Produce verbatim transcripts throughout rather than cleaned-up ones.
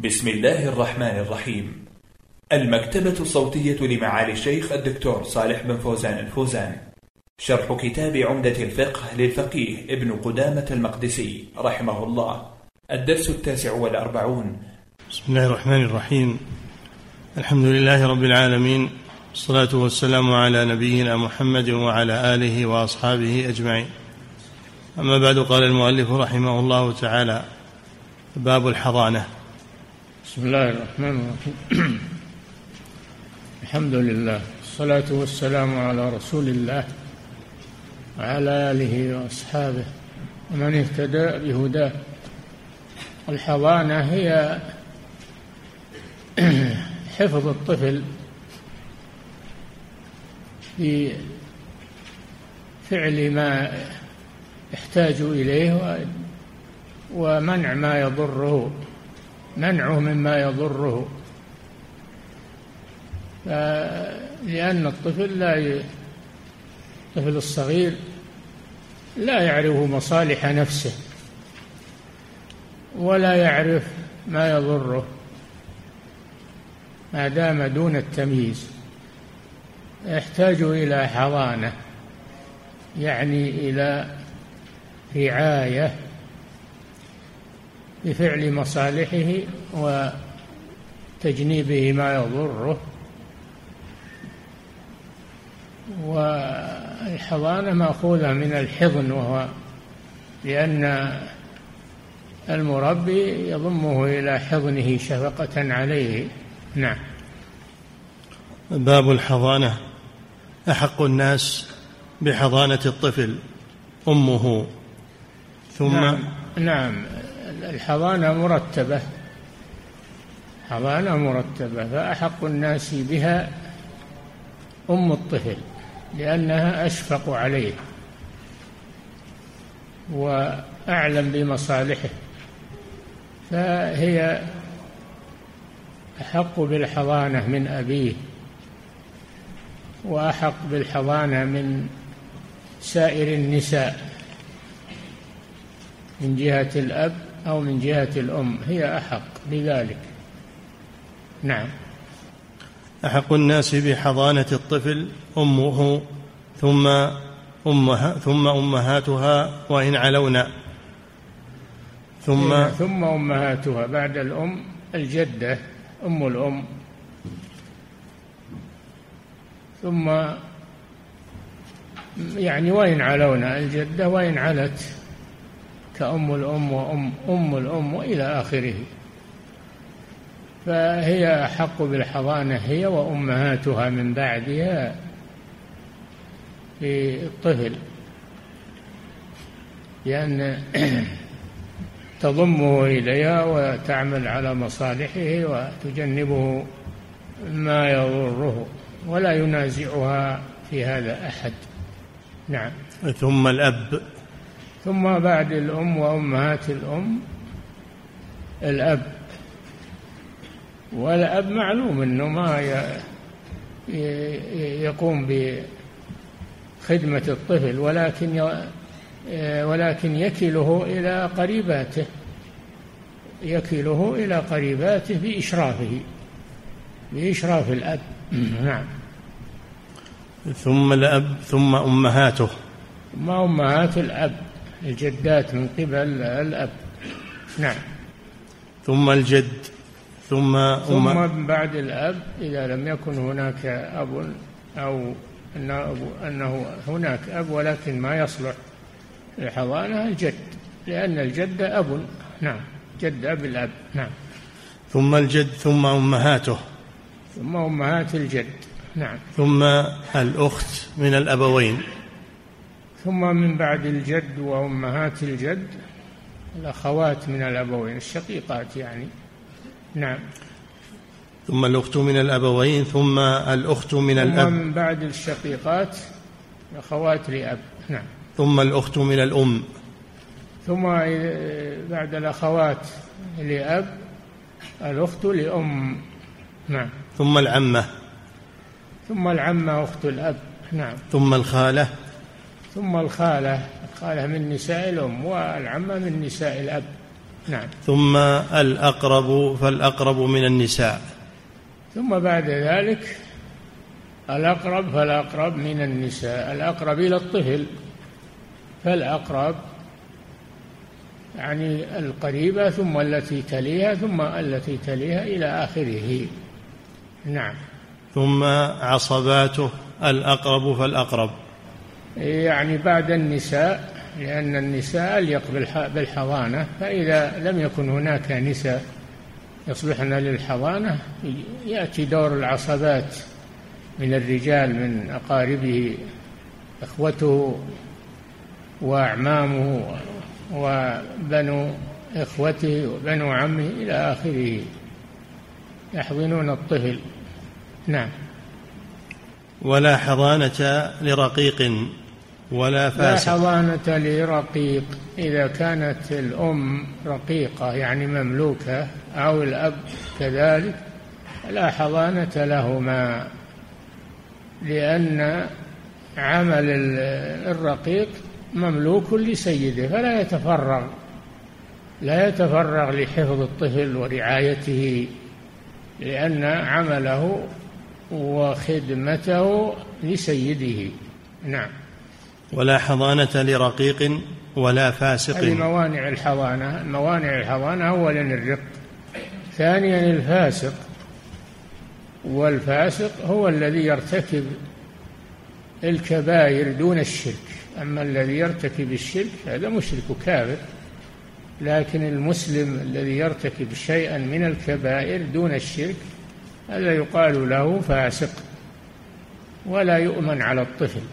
بسم الله الرحمن الرحيم. المكتبة الصوتية لمعالي الشيخ الدكتور صالح بن فوزان الفوزان. شرح كتاب عمدة الفقه للفقيه ابن قدامة المقدسي رحمه الله. الدرس التاسع والأربعون. بسم الله الرحمن الرحيم. الحمد لله رب العالمين، والصلاة والسلام على نبينا محمد وعلى آله وأصحابه أجمعين. أما بعد، قال المؤلف رحمه الله تعالى: باب الحضانة. بسم الله الرحمن الرحيم. الحمد لله، الصلاة والسلام على رسول الله وعلى آله وأصحابه ومن اهتدى بهداه. الحضانة هي حفظ الطفل في فعل ما يحتاج إليه ومنع ما يضره، منعه مما يضره، لأن الطفل لا ي... الطفل الصغير لا يعرف مصالح نفسه ولا يعرف ما يضره ما دام دون التمييز، يحتاج إلى حضانة، يعني إلى رعاية بفعل مصالحه وتجنيبه ما يضره. والحضانة مأخوذة من الحضن، وهو لأن المربي يضمه إلى حضنه شفقة عليه. نعم. باب الحضانة. أحق الناس بحضانة الطفل أمه. ثم نعم, نعم. الحضانة مرتبة، حضانة مرتبة، فأحق الناس بها أم الطفل، لأنها أشفق عليه وأعلم بمصالحه، فهي أحق بالحضانة من أبيه، وأحق بالحضانة من سائر النساء من جهة الأب أو من جهة الأم، هي أحق بذلك. نعم. أحق الناس بحضانة الطفل أمه، ثم أمها ثم أمهاتها وإن علونا. ثم ثم أمهاتها بعد الأم الجدة أم الأم، ثم يعني وإن علونا الجدة وإن علت كأم الأم وأم أم الأم وإلى آخره، فهي أحق بالحضانة هي وأمهاتها من بعدها في الطفل، لأن تضمه إليها وتعمل على مصالحه وتجنبه ما يضره، ولا ينازعها في هذا أحد. نعم. ثم الأب. ثم بعد الأم وأمهات الأم الأب، والأب معلوم أنه ما يقوم بخدمة الطفل، ولكن ولكن يكله إلى قريباته، يكله إلى قريباته بإشرافه، بإشراف الأب. نعم. ثم الأب ثم أمهاته. ثم أمهات الأب الجدات من قبل الأب. نعم. ثم الجد. ثم ثم من بعد الأب إذا لم يكن هناك أب، أو أنه هناك أب ولكن ما يصلح للحضانة، الجد، لأن الجد أب. نعم. جد أب الأب. نعم. ثم الجد ثم أمهاته. ثم أمهات الجد. نعم. ثم الأخت من الأبوين. ثم من بعد الجد وأمهات الجد الأخوات من الأبوين، الشقيقات يعني. نعم. ثم الأخت من الأبوين، ثم الأخت من الأب. ثم من بعد الشقيقات الأخوات لأب. نعم. ثم الأخت من الأم. ثم بعد الأخوات لأب الأخت لأم. نعم. ثم العمة. ثم العمة أخت الأب. نعم. ثم الخالة. ثم الخالة، الخالة من نساء الأم، والعمة من نساء الأب. نعم. ثم الأقرب فالأقرب من النساء. ثم بعد ذلك الأقرب فالأقرب من النساء، الأقرب إلى الطفل فالأقرب يعني القريبة، ثم التي تليها، ثم التي تليها إلى آخره. نعم. ثم عصباته الأقرب فالأقرب، يعني بعد النساء، لأن النساء أليق بالحضانة، فإذا لم يكن هناك نساء يصلحن للحضانة يأتي دور العصبات من الرجال من أقاربه، إخوته وأعمامه وبنو إخوته وبنو عمه إلى آخره، يحضنون الطفل. نعم. ولا حضانة لرقيق ولا فاسق. لا حضانة لرقيق إذا كانت الأم رقيقة يعني مملوكة أو الأب كذلك، لا حضانة لهما، لأن عمل الرقيق مملوك لسيده، فلا يتفرغ لا يتفرغ لحفظ الطفل ورعايته، لأن عمله وخدمته لسيده. نعم. ولا حضانة لرقيق ولا فاسق. هذه موانع الحضانة. موانع الحضانة أولا الرق، ثانيا الفاسق، والفاسق هو الذي يرتكب الكبائر دون الشرك، أما الذي يرتكب الشرك هذا مشرك كافر، لكن المسلم الذي يرتكب شيئا من الكبائر دون الشرك هذا يقال له فاسق، ولا يؤمن على الطفل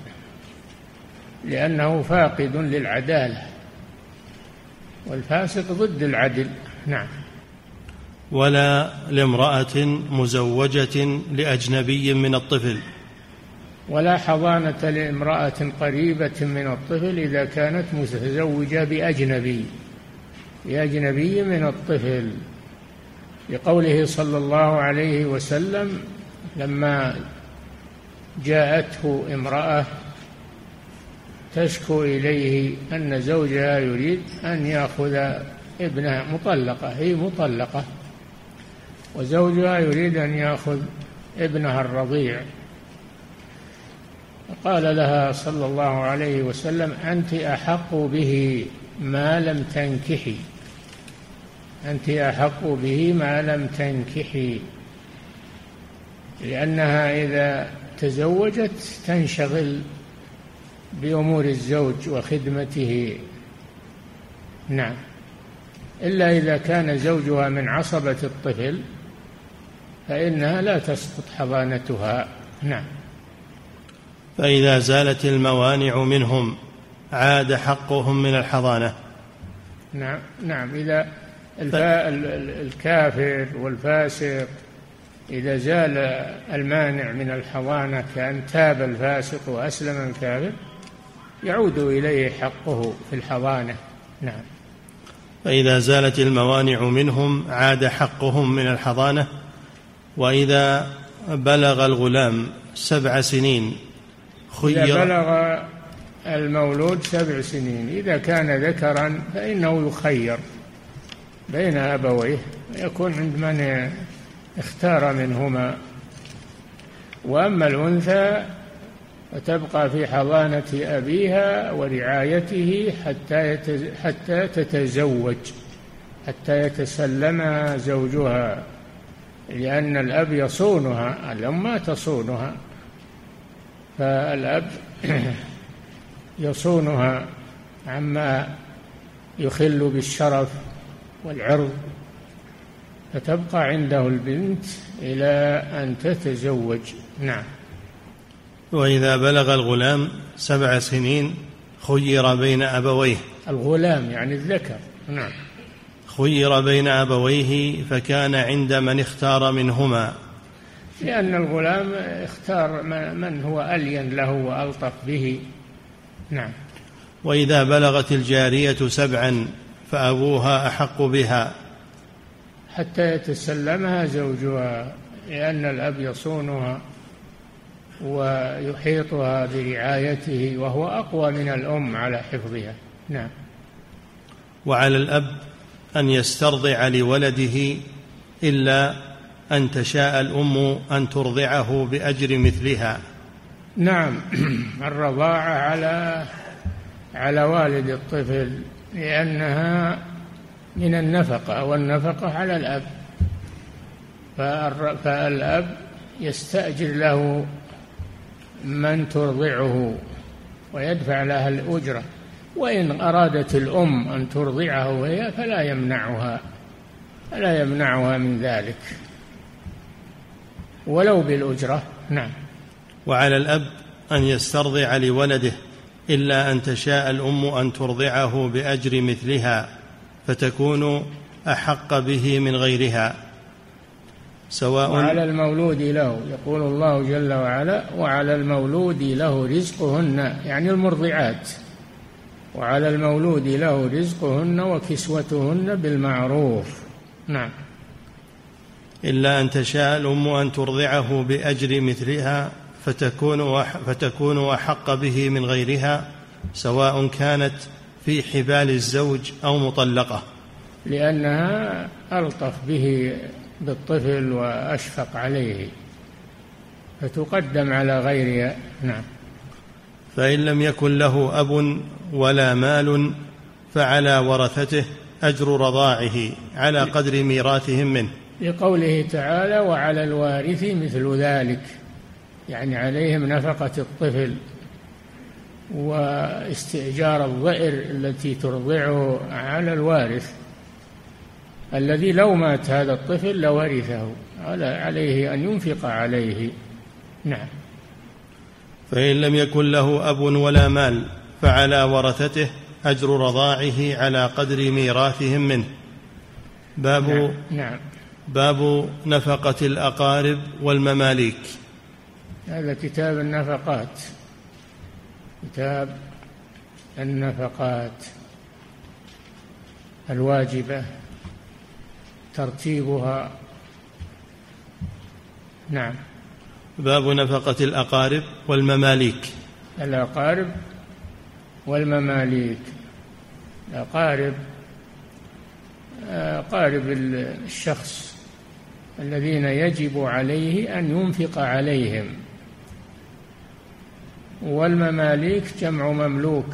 لأنه فاقد للعدالة، والفاسق ضد العدل. نعم. ولا لامرأة مزوجة لأجنبي من الطفل. ولا حضانة لامرأة قريبة من الطفل إذا كانت متزوجة بأجنبي بأجنبي من الطفل، لقوله صلى الله عليه وسلم لما جاءته امرأة تشكو إليه أن زوجها يريد أن يأخذ ابنها، مطلقة هي مطلقة، وزوجها يريد أن يأخذ ابنها الرضيع، قال لها صلى الله عليه وسلم أنت أحق به ما لم تنكحي، أنت أحق به ما لم تنكحي، لأنها إذا تزوجت تنشغل بأمور الزوج وخدمته. نعم. إلا إذا كان زوجها من عصبة الطفل فإنها لا تسقط حضانتها. نعم. فإذا زالت الموانع منهم عاد حقهم من الحضانة. نعم. نعم. إذا الكافر والفاسق إذا زال المانع من الحضانة كأن تاب الفاسق وأسلم الكافر يعود إليه حقه في الحضانة. نعم. فإذا زالت الموانع منهم عاد حقهم من الحضانة. وإذا بلغ الغلام سبع سنين خير. إذا بلغ المولود سبع سنين إذا كان ذكرا فإنه يخير بين أبويه، يكون عند من اختار منهما، وأما الأنثى فتبقى في حضانة أبيها ورعايته حتى حتى تتزوج، حتى يتسلمها زوجها، لأن الأب يصونها، الأم ما تصونها، فالأب يصونها عما يخل بالشرف والعرض، فتبقى عنده البنت إلى أن تتزوج. نعم. وإذا بلغ الغلام سبع سنين خير بين أبويه. الغلام يعني الذكر. نعم. خير بين أبويه فكان عند من اختار منهما، لأن الغلام اختار من هو ألين له وألطف به. نعم. وإذا بلغت الجارية سبعا فأبوها أحق بها حتى يتسلمها زوجها، لأن الأب يصونها ويحيطها برعايته، وهو أقوى من الأم على حفظها. نعم. وعلى الأب أن يسترضع لولده إلا أن تشاء الأم أن ترضعه بأجر مثلها؟ نعم، الرضاعة على على والد الطفل، لأنها من النفقة، والنفقة على الأب، فالأب يستأجر له من ترضعه ويدفع لها الأجرة، وإن أرادت الأم أن ترضعه هي فلا يمنعها فلا يمنعها من ذلك ولو بالأجرة. نعم. وعلى الأب أن يسترضع لولده إلا أن تشاء الأم أن ترضعه بأجر مثلها فتكون أحق به من غيرها، سواء. وعلى المولود له، يقول الله جل وعلا: وعلى المولود له رزقهن، يعني المرضعات، وعلى المولود له رزقهن وكسوتهن بالمعروف. نعم. إلا أن تشاء الأم أن ترضعه بأجر مثلها فتكون فتكون أحق به من غيرها، سواء كانت في حبال الزوج أو مطلقة، لأنها ألطف به بالطفل وأشفق عليه، فتقدم على غيرها. نعم. فإن لم يكن له أب ولا مال فعلى ورثته أجر رضاعه على قدر ميراثهم منه، لقوله تعالى: وعلى الوارث مثل ذلك، يعني عليهم نفقة الطفل واستئجار الضئر التي ترضعه على الوارث الذي لو مات هذا الطفل لورثه، عليه أن ينفق عليه. نعم. فإن لم يكن له أب ولا مال فعلى ورثته أجر رضاعه على قدر ميراثهم منه. باب نعم. نعم. باب نفقة الأقارب والمماليك. هذا كتاب النفقات، كتاب النفقات الواجبة ترتيبها. نعم. باب نفقة الأقارب والمماليك. الأقارب والمماليك. الأقارب أقارب الشخص الذين يجب عليه أن ينفق عليهم، والمماليك جمع مملوك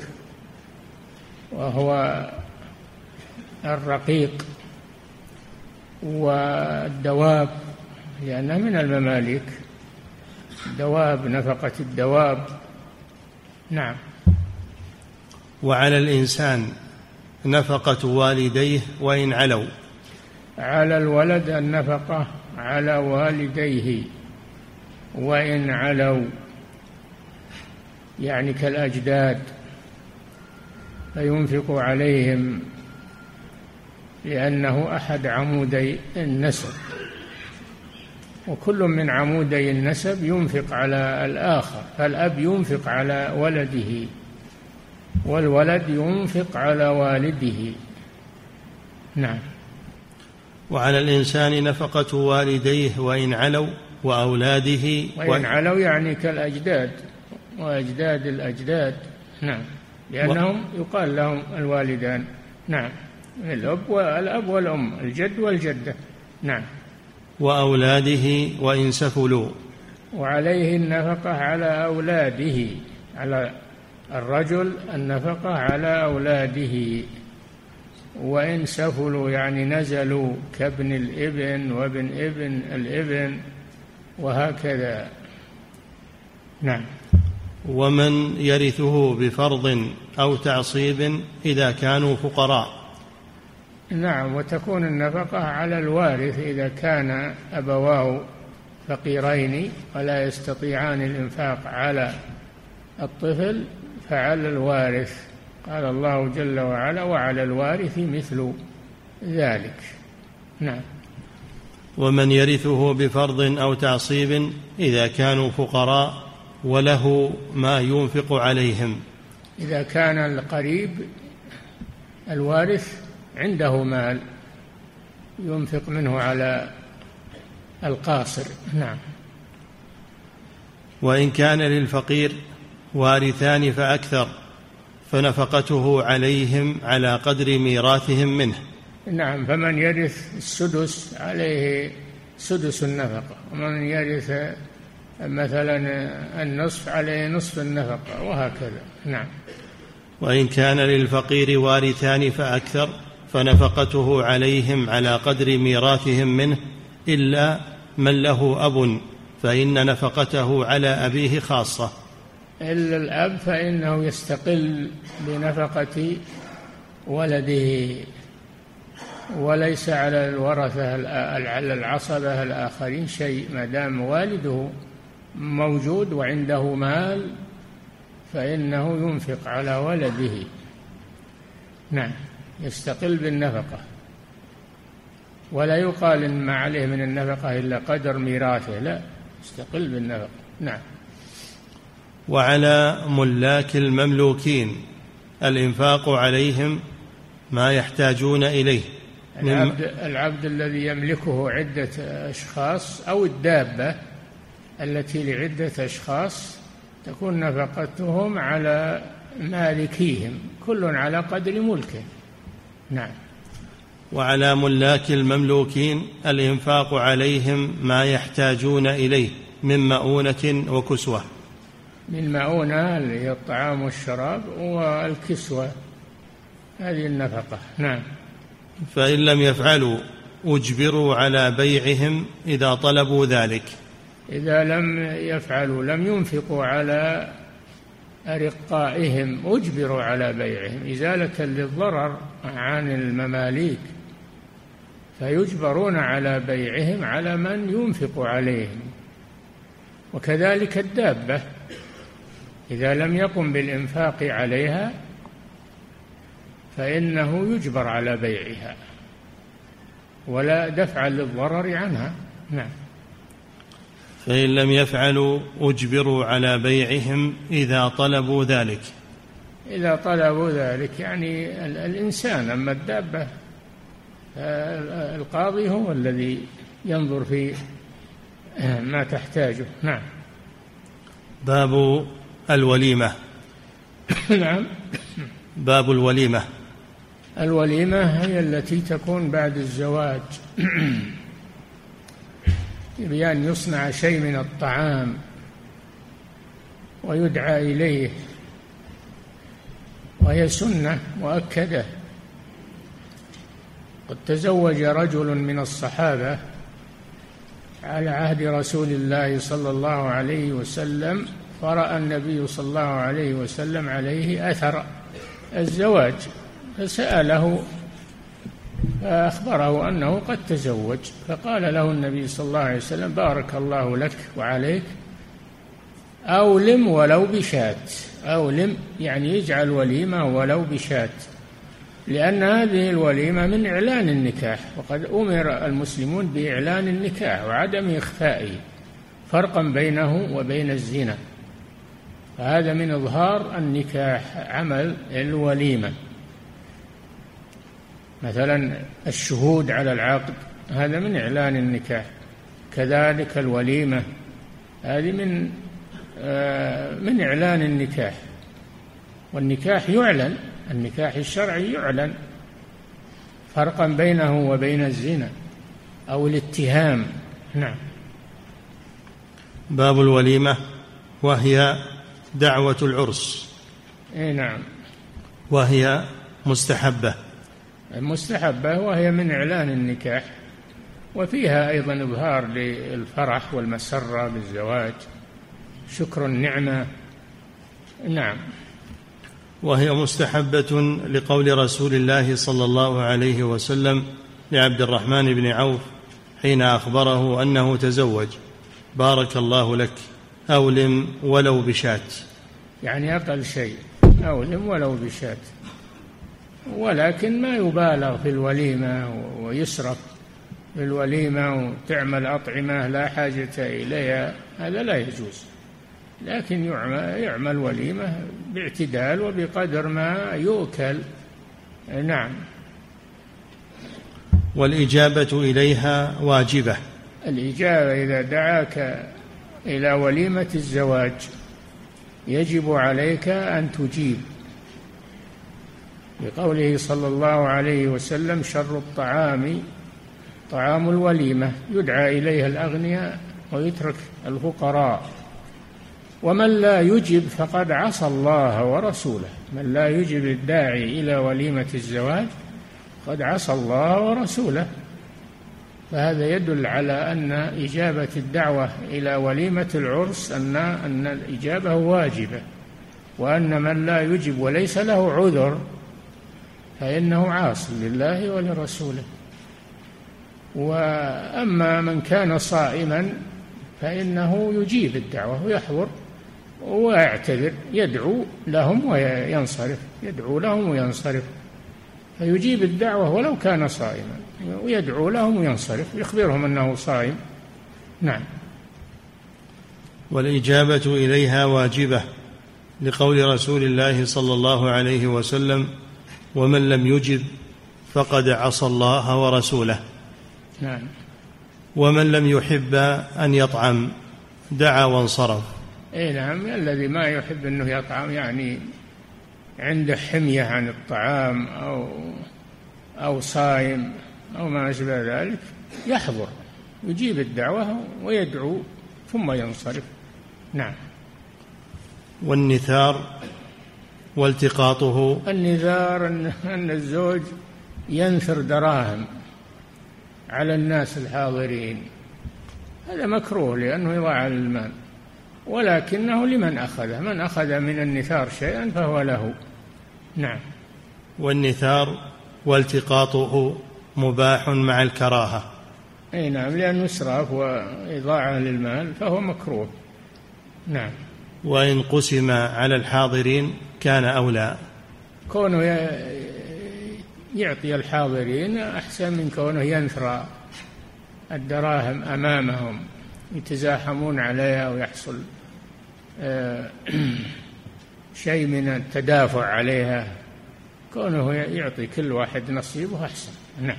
وهو الرقيق، والدواب لأنها من المماليك، دواب، نفقة الدواب. نعم. وعلى الإنسان نفقة والديه وإن علوا. على الولد النفقة على والديه وإن علوا، يعني كالأجداد، فينفق عليهم لأنه أحد عمودي النسب، وكل من عمودي النسب ينفق على الآخر، فالأب ينفق على ولده والولد ينفق على والده. نعم. وعلى الإنسان نفقة والديه وإن علوا وأولاده وإن علوا يعني كالأجداد وأجداد الأجداد. نعم. لأنهم و... يقال لهم الوالدان. نعم. الأب والأب والأم، الجد والجدة. نعم. وأولاده وإن سفلوا. وعليه النفقة على أولاده، على الرجل النفقة على أولاده وإن سفلوا يعني نزلوا، كابن الابن وابن ابن الابن وهكذا. نعم. ومن يرثه بفرض أو تعصيب إذا كانوا فقراء. نعم. وتكون النفقة على الوارث إذا كان أبواه فقيرين ولا يستطيعان الإنفاق على الطفل، فعلى الوارث. قال الله جل وعلا: وعلى الوارث مثل ذلك. نعم. ومن يرثه بفرض أو تعصيب إذا كانوا فقراء وله ما ينفق عليهم. إذا كان القريب الوارث عنده مال ينفق منه على القاصر. نعم. وإن كان للفقير وارثان فأكثر فنفقته عليهم على قدر ميراثهم منه. نعم، فمن يرث السدس عليه سدس النفقة، ومن يرث مثلا النصف عليه نصف النفقة، وهكذا. نعم. وإن كان للفقير وارثان فأكثر فنفقته عليهم على قدر ميراثهم منه، إلا من له أب فإن نفقته على أبيه خاصة. إلا الأب فإنه يستقل بنفقة ولده، وليس على الورثة على العصبة الآخرين شيء، ما دام والده موجود وعنده مال فإنه ينفق على ولده. نعم، يستقل بالنفقة، ولا يقال إن ما عليه من النفقة إلا قدر ميراثه، لا، يستقل بالنفقة. نعم. وعلى ملاك المملوكين الإنفاق عليهم ما يحتاجون إليه. العبد, العبد الذي يملكه عدة أشخاص أو الدابة التي لعدة أشخاص تكون نفقتهم على مالكيهم، كل على قدر ملكه. نعم. وعلى ملاك المملوكين الإنفاق عليهم ما يحتاجون إليه من مؤونة وكسوة. من مؤونة اللي هي الطعام والشراب، والكسوة هذه النفقة. نعم. فإن لم يفعلوا أجبروا على بيعهم إذا طلبوا ذلك. إذا لم يفعلوا، لم ينفقوا على أرقائهم، أجبروا على بيعهم إزالة للضرر عن المماليك، فيجبرون على بيعهم على من ينفق عليهم. وكذلك الدابة إذا لم يقم بالإنفاق عليها فإنه يجبر على بيعها ولا دفع للضرر عنها. نعم. فإن لم يفعلوا أجبروا على بيعهم إذا طلبوا ذلك. إذا طلبوا ذلك يعني الإنسان، أما الدابة القاضي هو الذي ينظر في ما تحتاجه. نعم. باب الوليمة. نعم. باب الوليمة. الوليمة هي التي تكون بعد الزواج، بأن يصنع شيء من الطعام ويدعى إليه، وهي سنة مؤكدة. قد تزوج رجل من الصحابة على عهد رسول الله صلى الله عليه وسلم، فرأى النبي صلى الله عليه وسلم عليه أثر الزواج، فسأله فأخبره أنه قد تزوج، فقال له النبي صلى الله عليه وسلم: بارك الله لك وعليك، أولم ولو بشاة. أولم يعني يجعل وليمة ولو بشاة، لأن هذه الوليمة من إعلان النكاح، وقد أمر المسلمون بإعلان النكاح وعدم إخفائه، فرقا بينه وبين الزنا، فهذا من إظهار النكاح عمل الوليمة. مثلا الشهود على العقد هذا من إعلان النكاح، كذلك الوليمة هذه من من إعلان النكاح، والنكاح يعلن، النكاح الشرعي يعلن، فرقا بينه وبين الزنا أو الاتهام. نعم. باب الوليمة، وهي دعوة العرس. إيه نعم. وهي مستحبة. مستحبة، وهي من إعلان النكاح، وفيها أيضا إظهار للفرح والمسرة بالزواج، شكر النعمة. نعم. وهي مستحبة لقول رسول الله صلى الله عليه وسلم لعبد الرحمن بن عوف حين أخبره أنه تزوج: بارك الله لك، أولم ولو بشاة. يعني أقل شيء، أولم ولو بشاة، ولكن ما يبالغ في الوليمة ويسرف في الوليمة وتعمل أطعمة لا حاجة إليها، هذا لا يجوز، لكن يعمل, يعمل وليمة باعتدال وبقدر ما يؤكل. نعم. والإجابة إليها واجبة. الإجابة إذا دعاك إلى وليمة الزواج يجب عليك أن تجيب، بقوله صلى الله عليه وسلم: شر الطعام طعام الوليمة يدعى إليها الأغنياء ويترك الفقراء، ومن لا يجب فقد عصى الله ورسوله. من لا يجب الداعي إلى وليمة الزواج قد عصى الله ورسوله. فهذا يدل على أن إجابة الدعوة إلى وليمة العرس أن أن الإجابة واجبة، وأن من لا يجب وليس له عذر فإنه عاص لله ولرسوله. وأما من كان صائما فإنه يجيب الدعوة ويحضر ويعتذر، يدعو لهم وينصرف، يدعو لهم وينصرف، فيجيب الدعوة ولو كان صائما، ويدعو لهم وينصرف ويخبرهم أنه صائم. نعم. والإجابة إليها واجبة لقول رسول الله صلى الله عليه وسلم: ومن لم يجب فقد عصى الله ورسوله. نعم. ومن لم يحب أن يطعم دعا وانصرف. اي نعم، الذي ما يحب أنه يطعم، يعني عنده حمية عن الطعام أو أو صائم أو ما أشبه ذلك، يحضر يجيب الدعوة ويدعو ثم ينصرف. نعم. والنثار والتقاطه. النذار أن الزوج ينثر دراهم على الناس الحاضرين، هذا مكروه لأنه يضاع المال، ولكنه لمن أخذه، من أخذ من النثار شيئا فهو له. نعم. والنثار والتقاطه مباح مع الكراهة. أي نعم، لأنه إسراف وإضاعة للمال فهو مكروه. نعم. وإن قسم على الحاضرين كان أولى. كونه يعطي الحاضرين أحسن من كونه ينثر الدراهم أمامهم يتزاحمون عليها ويحصل شيء من التدافع عليها. كونه يعطي كل واحد نصيبه أحسن. نعم.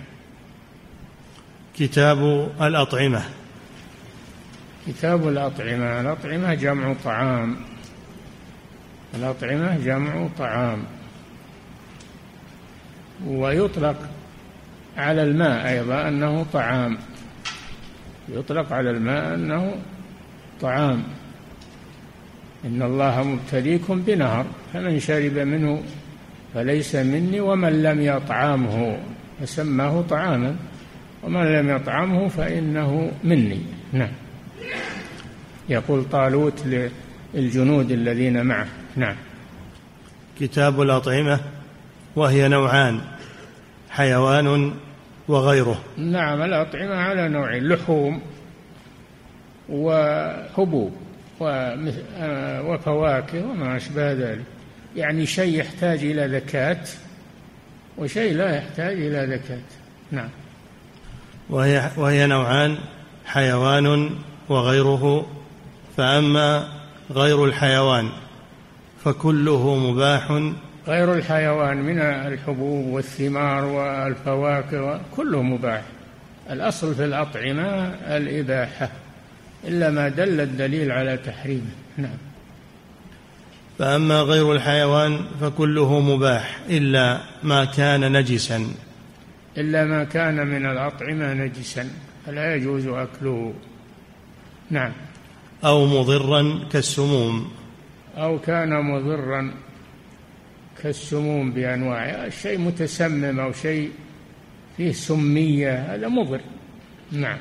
كتاب الأطعمة. كتاب الأطعمة. الأطعمة جمع طعام. الأطعمة جمع طعام، ويطلق على الماء أيضا أنه طعام، يطلق على الماء أنه طعام. إن الله مبتليكم بنهر فمن شرب منه فليس مني ومن لم يطعمه، فسماه طعاما، ومن لم يطعمه فإنه مني. نعم. يقول طالوت للجنود الذين معه. نعم. كتاب الأطعمة، وهي نوعان: حيوان وغيره. نعم. الأطعمة على نوعين: لحوم وحبوب وفواكه وما أشبه ذلك، يعني شيء يحتاج إلى زكاة وشيء لا يحتاج إلى زكاة. نعم. وهي, وهي نوعان: حيوان وغيره. فأما غير الحيوان فكله مباح. غير الحيوان من الحبوب والثمار والفواكه كله مباح. الأصل في الأطعمة الإباحة إلا ما دل الدليل على تحريمه. نعم. فأما غير الحيوان فكله مباح إلا ما كان نجسا. إلا ما كان من الأطعمة نجسا فلا يجوز أكله. نعم. أو مضرا كالسموم. أو كان مضرا كالسموم بأنواعها، الشيء متسمم أو شيء فيه سمية هذا مضر. نعم.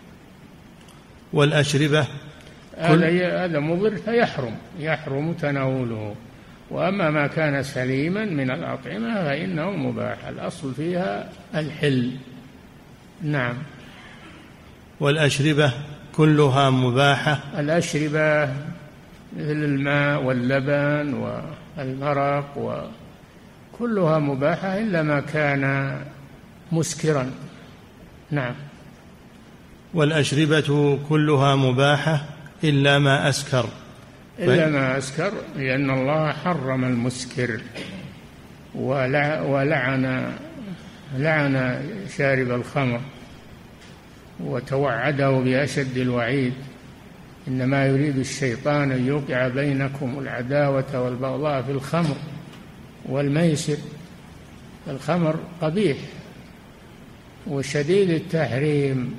والأشربة هذا مضر فيحرم يحرم تناوله. وأما ما كان سليما من الأطعمة فإنه مباح، الأصل فيها الحل. نعم. والأشربة كلها مباحة. الأشربة مثل الماء واللبن والمرق وكلها مباحة إلا ما كان مسكرا. نعم. والأشربة كلها مباحة إلا ما أسكر. إلا ما أسكر، لأن الله حرم المسكر ولعن لعن شارب الخمر وتوعده بأشد الوعيد: إنما يريد الشيطان أن يوقع بينكم العداوة والبغضاء في الخمر والميسر الخمر قبيح وشديد التحريم،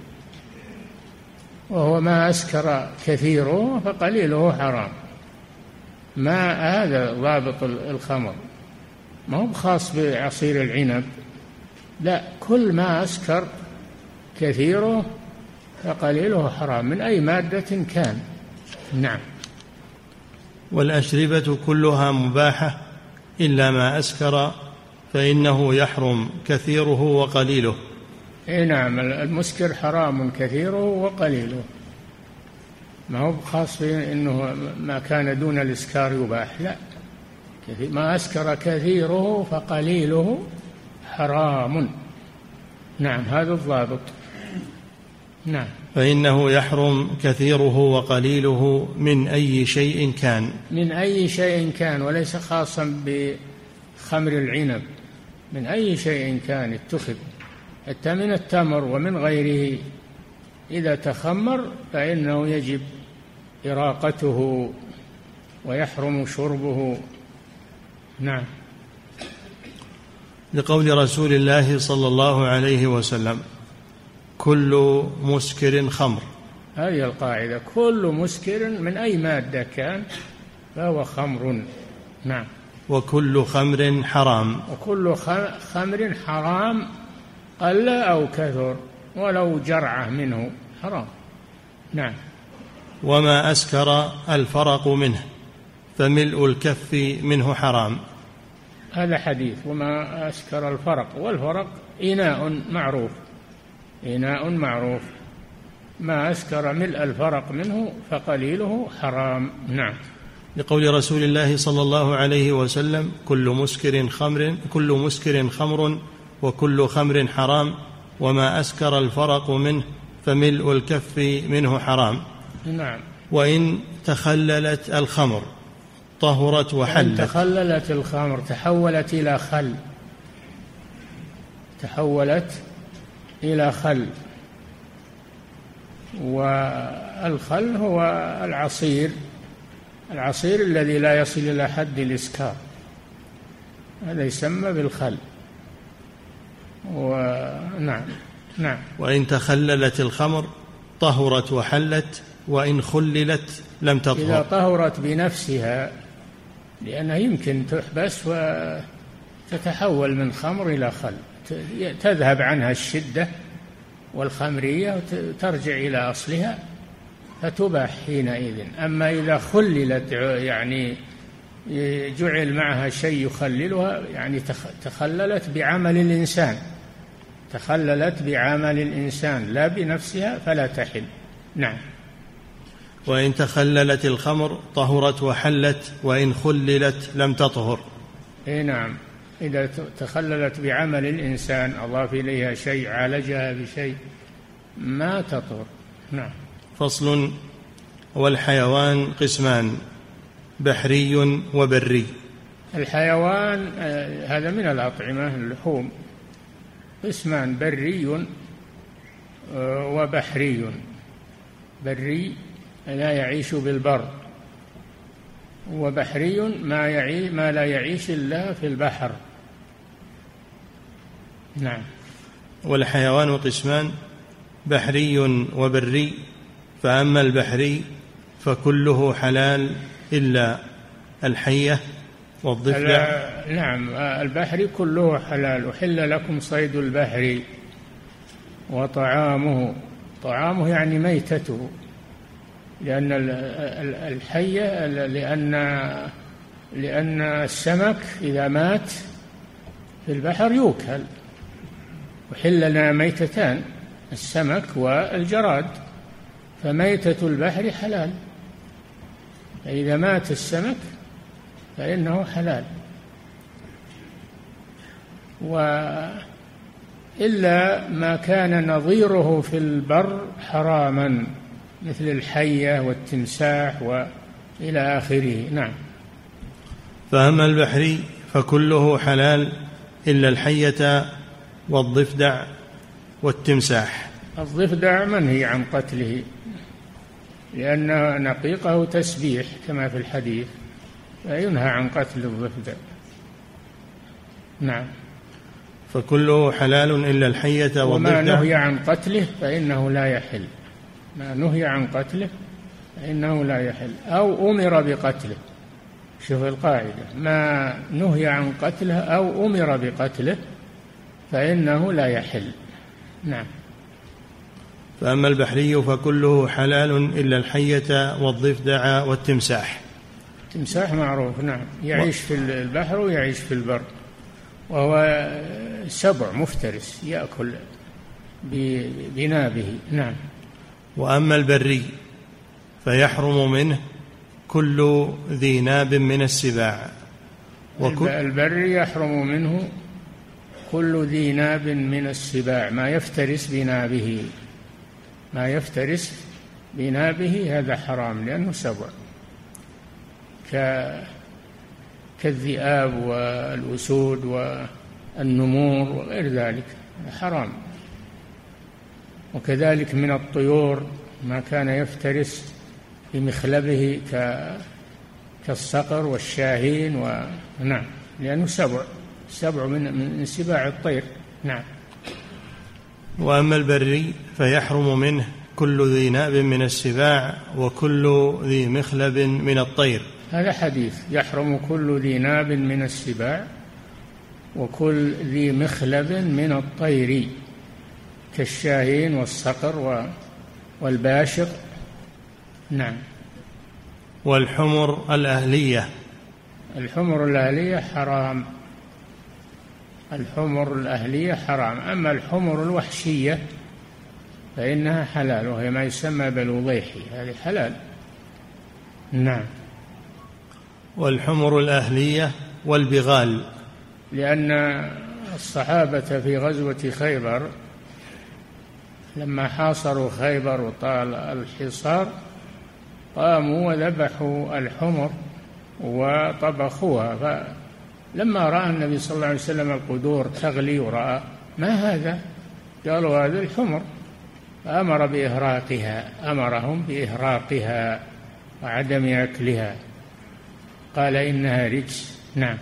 وهو ما أسكر كثيره فقليله حرام. ما هذا ضابط الخمر، ما هو خاص بعصير العنب، لا، كل ما أسكر كثيره فقليله حرام من أي مادة كان. نعم. والأشربة كلها مباحة إلا ما أسكر فإنه يحرم كثيره وقليله. إيه نعم، المسكر حرام كثيره وقليله، ما هو خاص إنه ما كان دون الإسكار يباح، لا، ما أسكر كثيره فقليله حرام. نعم، هذا الضابط. نعم. فإنه يحرم كثيره وقليله من أي شيء كان، من أي شيء كان، وليس خاصا بخمر العنب، من أي شيء كان اتخذ، حتى من التمر ومن غيره إذا تخمر فإنه يجب إراقته ويحرم شربه. نعم. لقول رسول الله صلى الله عليه وسلم: كل مسكر خمر. هذه القاعدة، كل مسكر من أي مادة كان فهو خمر. نعم. وكل خمر حرام. وكل خمر حرام قل أو كثر، ولو جرعة منه حرام. نعم. وما أسكر الفرق منه فملء الكف منه حرام. هذا حديث وما أسكر الفرق، والفرق إناء معروف، إناء معروف، ما أسكر ملء الفرق منه فقليله حرام. نعم. لقول رسول الله صلى الله عليه وسلم: كل مسكر خمر كل مسكر خمر وكل خمر حرام وما أسكر الفرق منه فملء الكف منه حرام. نعم. وإن تخللت الخمر طهرت وحلت. وإن تخللت الخمر تحولت إلى خل، تحولت إلى خل، والخل هو العصير، العصير الذي لا يصل إلى حد الإسكار، هذا يسمى بالخل. ونعم. نعم. وإن تخللت الخمر طهرت وحلت وإن خللت لم تطهر. إذا طهرت بنفسها، لأنها يمكن تحبس وتتحول من خمر إلى خل، تذهب عنها الشدة والخمرية وترجع إلى أصلها فتباح حينئذ. أما إذا خللت يعني جعل معها شيء يخللها، يعني تخللت بعمل الإنسان، تخللت بعمل الإنسان لا بنفسها فلا تحل. نعم. وإن تخللت الخمر طهرت وحلت وإن خللت لم تطهر. إيه نعم، إذا تخللت بعمل الإنسان أضاف إليها شيء عالجها بشيء ما تطهر. نعم. فصل. والحيوان قسمان: بحري وبري. الحيوان هذا من الأطعمة، اللحوم، قسمان: بري وبحري. بري لا يعيش بالبر، وبحري ما يعي ما لا يعيش إلا في البحر. نعم. والحيوان قسمان: بحري وبري، فأما البحري فكله حلال إلا الحية والضفدع. نعم، البحر كله حلال. أحل لكم صيد البحر وطعامه، طعامه يعني ميتته، لأن الحية لأن لأن السمك إذا مات في البحر يؤكل. وحل لنا ميتتان: السمك والجراد، فميتة البحر حلال، فإذا مات السمك فإنه حلال، وإلا ما كان نظيره في البر حراما مثل الحية والتمساح وإلى آخره. نعم. فأما البحري فكله حلال إلا الحية والضفدع والتمساح. الضفدع منهي عن قتله لأن نقيقه تسبيح كما في الحديث، فينهى عن قتل الضفدع. نعم. فكله حلال إلا الحية والضفدع. وما نهي عن قتله فإنه لا يحل، ما نهي عن قتله فإنه لا يحل أو أمر بقتله. شوف القاعدة، ما نهي عن قتله أو أمر بقتله فإنه لا يحل. نعم. فأما البحري فكله حلال إلا الحية والضفدع والتمساح. التمساح معروف، نعم، يعيش في البحر ويعيش في البر، وهو سبع مفترس يأكل بنابه. نعم. وأما البري فيحرم منه كل ذي ناب من السباع. وكل البري يحرم منه كل ذي ناب من السباع، ما يفترس بنابه، ما يفترس بنابه هذا حرام لأنه سبع، كالذئاب والأسود والنمور وغير ذلك حرام. وكذلك من الطيور ما كان يفترس بمخلبه كالصقر والشاهين و... نعم، لأنه سبع سبع من من سباع الطير. نعم. وأما البري فيحرم منه كل ذي ناب من السباع وكل ذي مخلب من الطير. هذا حديث، يحرم كل ذي ناب من السباع وكل ذي مخلب من الطير كالشاهين والصقر والباشق. نعم. والحمر الأهلية. الحمر الأهلية حرام، الحمر الأهلية حرام. أما الحمر الوحشية فإنها حلال، وهي ما يسمى بالوضيحي، هذه حلال. نعم. والحمر الأهلية والبغال، لأن الصحابة في غزوة خيبر لما حاصروا خيبر وطال الحصار قاموا وذبحوا الحمر وطبخوها، فلما رأى النبي صلى الله عليه وسلم القدور تغلي ورأى ما هذا قالوا هذا الحمر، فأمر بإهراقها، أمرهم بإهراقها وعدم أكلها، قال إنها رجس. نعم.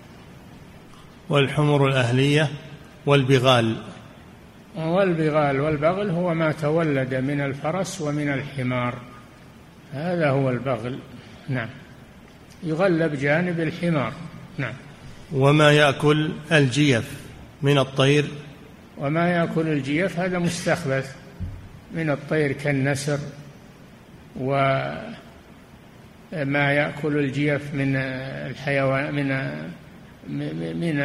والحمر الأهلية والبغال. والبغال والبغل هو ما تولد من الفرس ومن الحمار، هذا هو البغل. نعم. يغلب جانب الحمار. نعم. وما يأكل الجيف من الطير. وما يأكل الجيف هذا مستخبث من الطير كالنسر، وما يأكل الجيف من الحيوان من من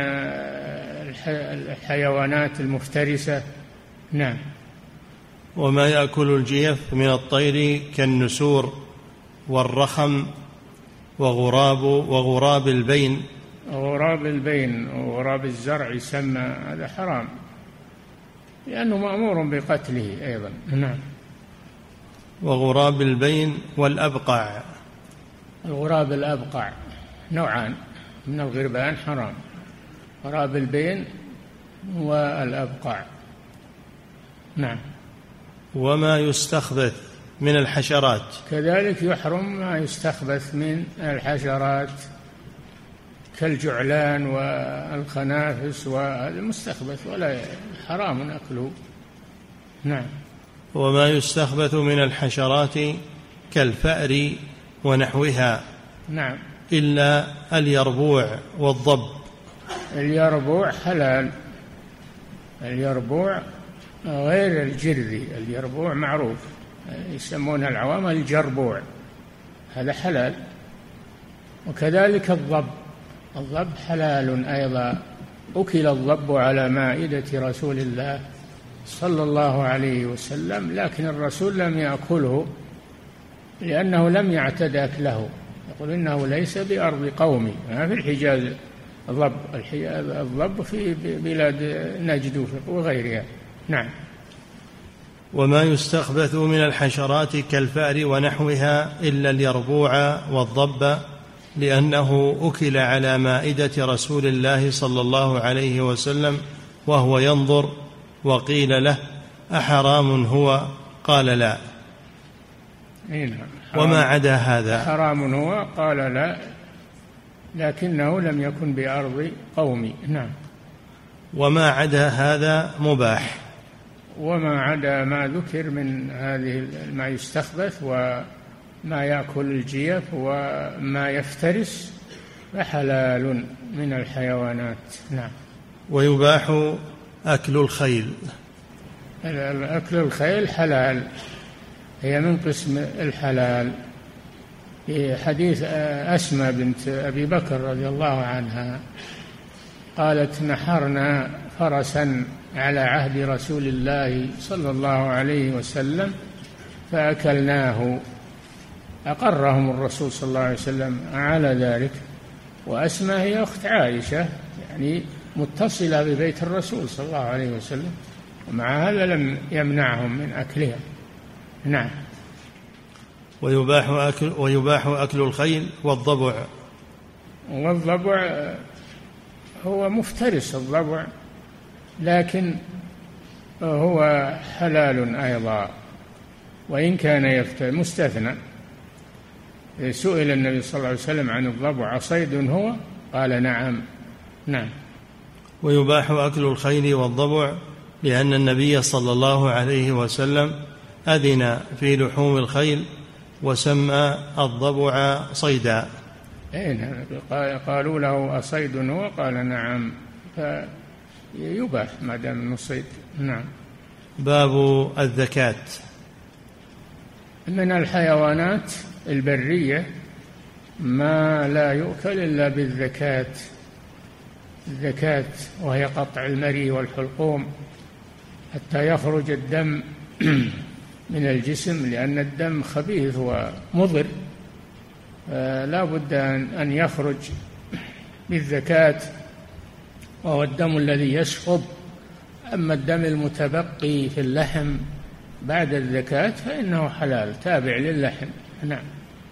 الحيوانات المفترسة. نعم. وما يأكل الجيف من الطير كالنسور والرخم وغراب وغراب البين. غراب البين وغراب الزرع يسمى، هذا حرام لأنه مأمور بقتله أيضا. نعم. وغراب البين والأبقع. الغراب الأبقع نوعان من الغربان حرام، غراب البين والأبقع. نعم. وما يستخبث من الحشرات. كذلك يحرم ما يستخبث من الحشرات كالجعلان والخنافس والمستخبث، ولا حرام أكله. نعم. وما يستخبث من الحشرات كالفأر ونحوها. نعم. إلا اليربوع والضب. اليربوع حلال، اليربوع غير الجرذي، اليربوع معروف يسمونه العوام الجربوع، هذا حلال. وكذلك الضب، الضب حلال أيضا، أكل الضب على مائدة رسول الله صلى الله عليه وسلم، لكن الرسول لم يأكله لأنه لم يعتد أكله، يقول إنه ليس بأرض قومي، ما في الحجاز الضب، الضب في بلاد نجد وغيرها. نعم. وما يستخبث من الحشرات كالفأر ونحوها إلا اليربوع والضب، لأنه أكل على مائدة رسول الله صلى الله عليه وسلم وهو ينظر، وقيل له أحرام هو؟ قال لا. وما عدا هذا حرام هو؟ قال لا، لكنه لم يكن بأرض قومي. نعم. وما عدا هذا مباح. وما عدا ما ذكر من هذه ما يستخبث وما يأكل الجيف وما يفترس فحلال من الحيوانات. نعم. ويباح أكل الخيل. أكل الخيل حلال، هي من قسم الحلال. في حديث أسماء بنت أبي بكر رضي الله عنها قالت: نحرنا فرسا على عهد رسول الله صلى الله عليه وسلم فأكلناه، أقرهم الرسول صلى الله عليه وسلم على ذلك. وأسماء هي أخت عائشة، يعني متصلة ببيت الرسول صلى الله عليه وسلم، ومع هذا لم يمنعهم من أكلها. نعم. ويباح أكل, ويباح أكل الخيل والضبع. والضبع هو مفترس الضبع، لكن هو حلال أيضا وإن كان يفترس مستثنى. سئل النبي صلى الله عليه وسلم عن الضبع: أصيد هو؟ قال: نعم. نعم. ويباح أكل الخيل والضبع لأن النبي صلى الله عليه وسلم أذن في لحوم الخيل وسمى الضبع صيدا. قالوا له: أصيد هو؟ قال: نعم. فيباح ما دام انه صيد. نعم. باب الزكاة. من الحيوانات البرية ما لا يؤكل إلا بالزكاة، الزكاة وهي قطع المري والحلقوم حتى يخرج الدم من الجسم، لأن الدم خبيث ومضر، لا بد أن يخرج بالزكاة، وهو الدم الذي يسقط. أما الدم المتبقي في اللحم بعد الزكاة فإنه حلال تابع للحم. نعم.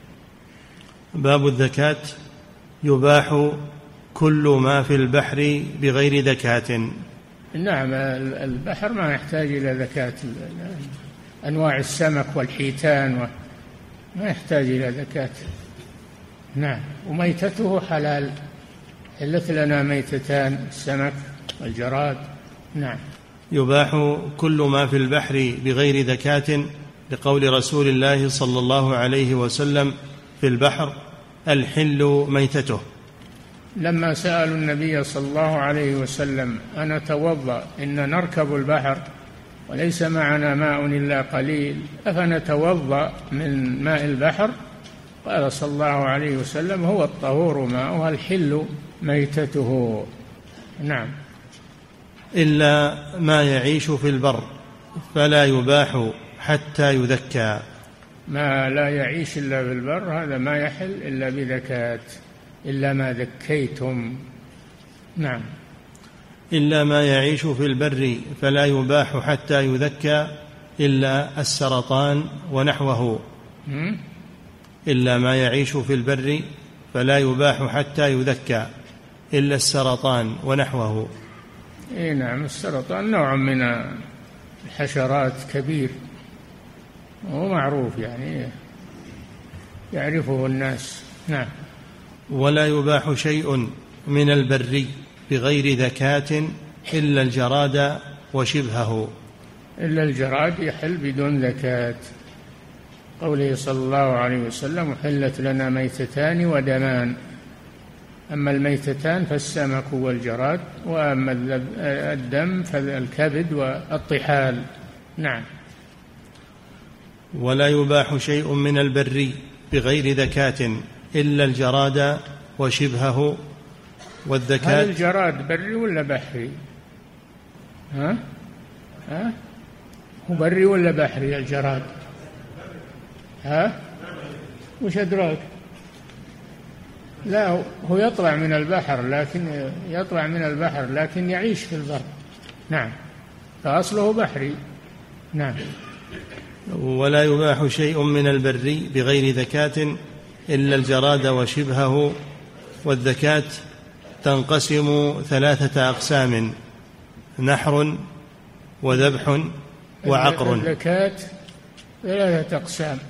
باب الزكاة. يباح كل ما في البحر بغير زكاة. نعم. البحر ما يحتاج إلى زكاة، أنواع السمك والحيتان ما يحتاج إلى زكاة. نعم. وميتته حلال، حلت لنا ميتتان: السمك والجراد. نعم. يباح كل ما في البحر بغير زكاة لقول رسول الله صلى الله عليه وسلم في البحر: الحل ميتته. لما سألوا النبي صلى الله عليه وسلم: أنا توضأ إن نركب البحر وليس معنا ماء إلا قليل، أفنتوضأ من ماء البحر؟ قال صلى الله عليه وسلم: هو الطهور ماؤها الحل ميتته. نعم. إلا ما يعيش في البر فلا يباح حتى يذكى. ما لا يعيش إلا في البر هذا ما يحل إلا بزكاة، إلا ما ذكيتم. نعم. إلا ما يعيش في البر فلا يباح حتى يذكى إلا السرطان ونحوه. م? إلا ما يعيش في البر فلا يباح حتى يذكى إلا السرطان ونحوه. إيه نعم. السرطان نوع من الحشرات كبير ومعروف، يعني يعرفه الناس. نعم. ولا يباح شيء من البر بغير زكاة إلا الجراد وشبهه. إلا الجراد يحل بدون زكاة، قوله صلى الله عليه وسلم: حلت لنا ميتتان ودمان. أما الميتتان فالسمك والجراد، وأما الدم فالكبد والطحال. نعم. ولا يباح شيء من البر بغير زكاة إلا الجراد وشبهه. والزكاة. هل الجراد بري ولا بحري؟ ها؟ ها؟ هو بري ولا بحري الجراد؟ ها؟ وش أدراك؟ لا، هو يطلع من البحر، لكن يطلع من البحر لكن يعيش في البر. نعم. فأصله بحري. نعم. ولا يباح شيء من البر بغير زكاة إلا الجراد وشبهه. والزكاة تنقسم ثلاثة أقسام: نحر وذبح وعقر. الزكاة ثلاثة أقسام: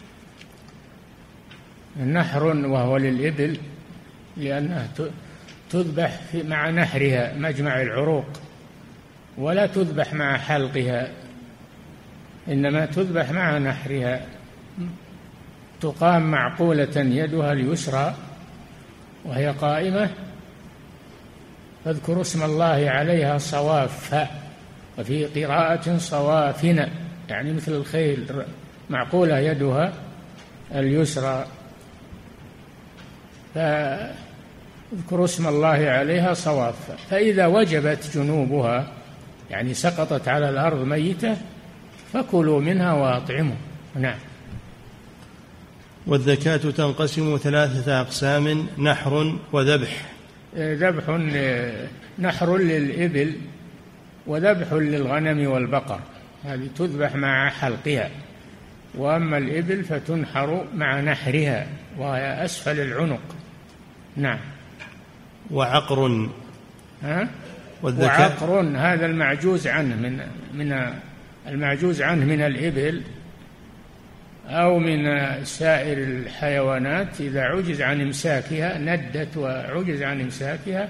النحر وهو للإبل لأنها تذبح مع نحرها مجمع العروق، ولا تذبح مع حلقها، إنما تذبح مع نحرها. تقام معقولة يدها اليسرى وهي قائمة، فاذكروا اسم الله عليها صواف، وفي قراءة صوافنا يعني مثل الخيل، معقولة يدها اليسرى، فاذكروا اسم الله عليها صواف. فإذا وجبت جنوبها يعني سقطت على الأرض ميتة فكلوا منها وأطعموا. نعم. والزكاة تنقسم ثلاثة أقسام: نحر وذبح. ذبح نحر للإبل وذبح للغنم والبقر، هذه تذبح مع حلقها، وأما الإبل فتنحر مع نحرها وهي أسفل العنق. نعم. وعقر. ها؟ وعقر هذا المعجوز عنه من من المعجوز عنه من الإبل أو من سائر الحيوانات، إذا عجز عن إمساكها، ندت وعجز عن إمساكها،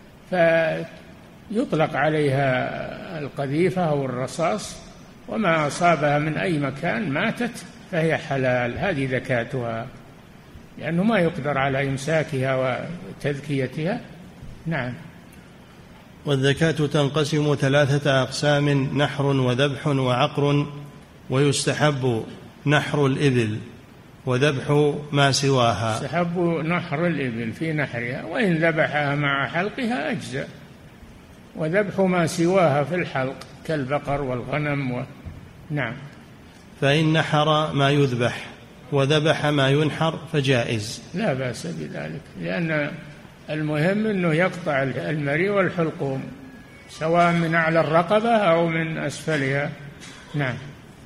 فيطلق عليها القذيفة أو الرصاص، وما أصابها من أي مكان ماتت فهي حلال، هذه زكاتها، لأنه ما يقدر على إمساكها وتذكيتها. نعم. والزكاة تنقسم ثلاثة أقسام: نحر وذبح وعقر، ويستحب نحر الإبل وذبح ما سواها. يستحب نحر الإبل في نحرها، وإن ذبحها مع حلقها أجزأ، وذبح ما سواها في الحلق كالبقر والغنم و... نعم. فإن نحر ما يذبح وذبح ما ينحر فجائز، لا بأس بذلك، لأن المهم أنه يقطع المري والحلقوم سواء من أعلى الرقبة أو من أسفلها. نعم.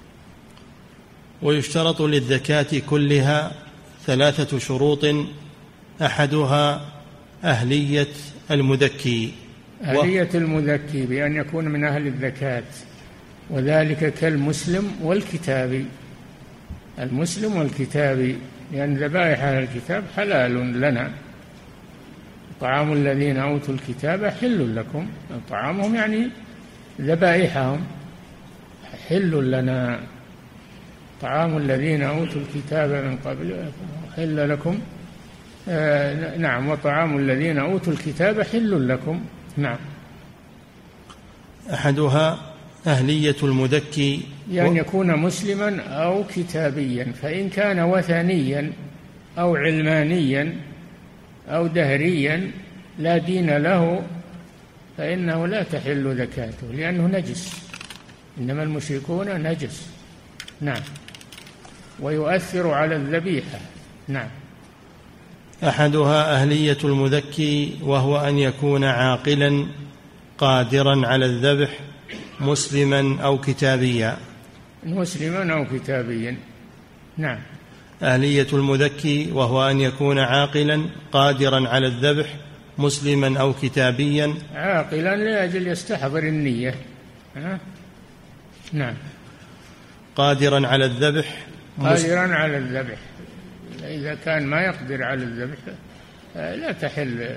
ويشترط للزكاة كلها ثلاثة شروط: أحدها أهلية المذكي. أهلية المذكي بأن يكون من أهل الزكاة، وذلك كالمسلم والكتابي. المسلم والكتابي، لأن ذبائح أهل الكتاب حلال لنا، طعام الذين أوتوا الكتاب حل لكم، طعامهم يعني ذبائحهم حل لنا، طعام الذين أوتوا الكتاب من قبل حل لكم. آه نعم. وطعام الذين أوتوا الكتاب حل لكم. نعم. أحدها أهلية المذكي، يعني يكون مسلما أو كتابيا، فإن كان وثنيا أو علمانيا أو دهريا لا دين له فإنه لا تحل زكاته، لأنه نجس، إنما المشركون نجس. نعم. ويؤثر على الذبيحة. نعم. أحدها أهلية المذكي، وهو أن يكون عاقلا قادرا على الذبح، مسلما أو كتابيا. مسلما أو كتابيا. نعم. أهلية المذكي وهو أن يكون عاقلا قادرا على الذبح، مسلما أو كتابيا. عاقلا لأجل يستحضر النية. ها؟ نعم. قادرا على الذبح. قادرا على الذبح، إذا كان ما يقدر على الذبح لا تحل